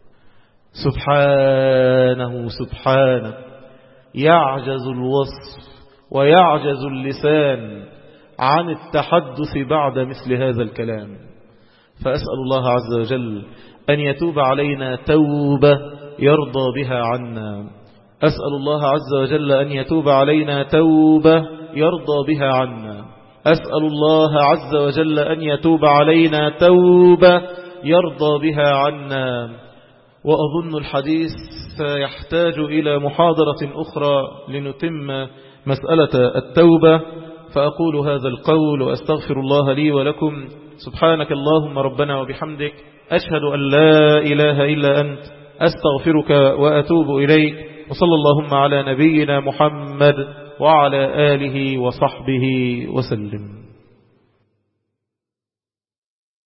سبحانه سبحانه، يعجز الوصف ويعجز اللسان عن التحدث بعد مثل هذا الكلام. فأسأل الله عز وجل أن يتوب علينا توبة يرضى بها عنا. أسأل الله عز وجل أن يتوب علينا توبة يرضى بها عنا. أسأل الله عز وجل أن يتوب علينا توبة يرضى بها عنا. وأظن الحديث سيحتاج إلى محاضرة أخرى لنتم مسألة التوبة، فأقول هذا القول وأستغفر الله لي ولكم. سبحانك اللهم ربنا وبحمدك، أشهد أن لا إله إلا أنت، أستغفرك وأتوب إليك. وصلى اللهم على نبينا محمد وعلى آله وصحبه وسلم.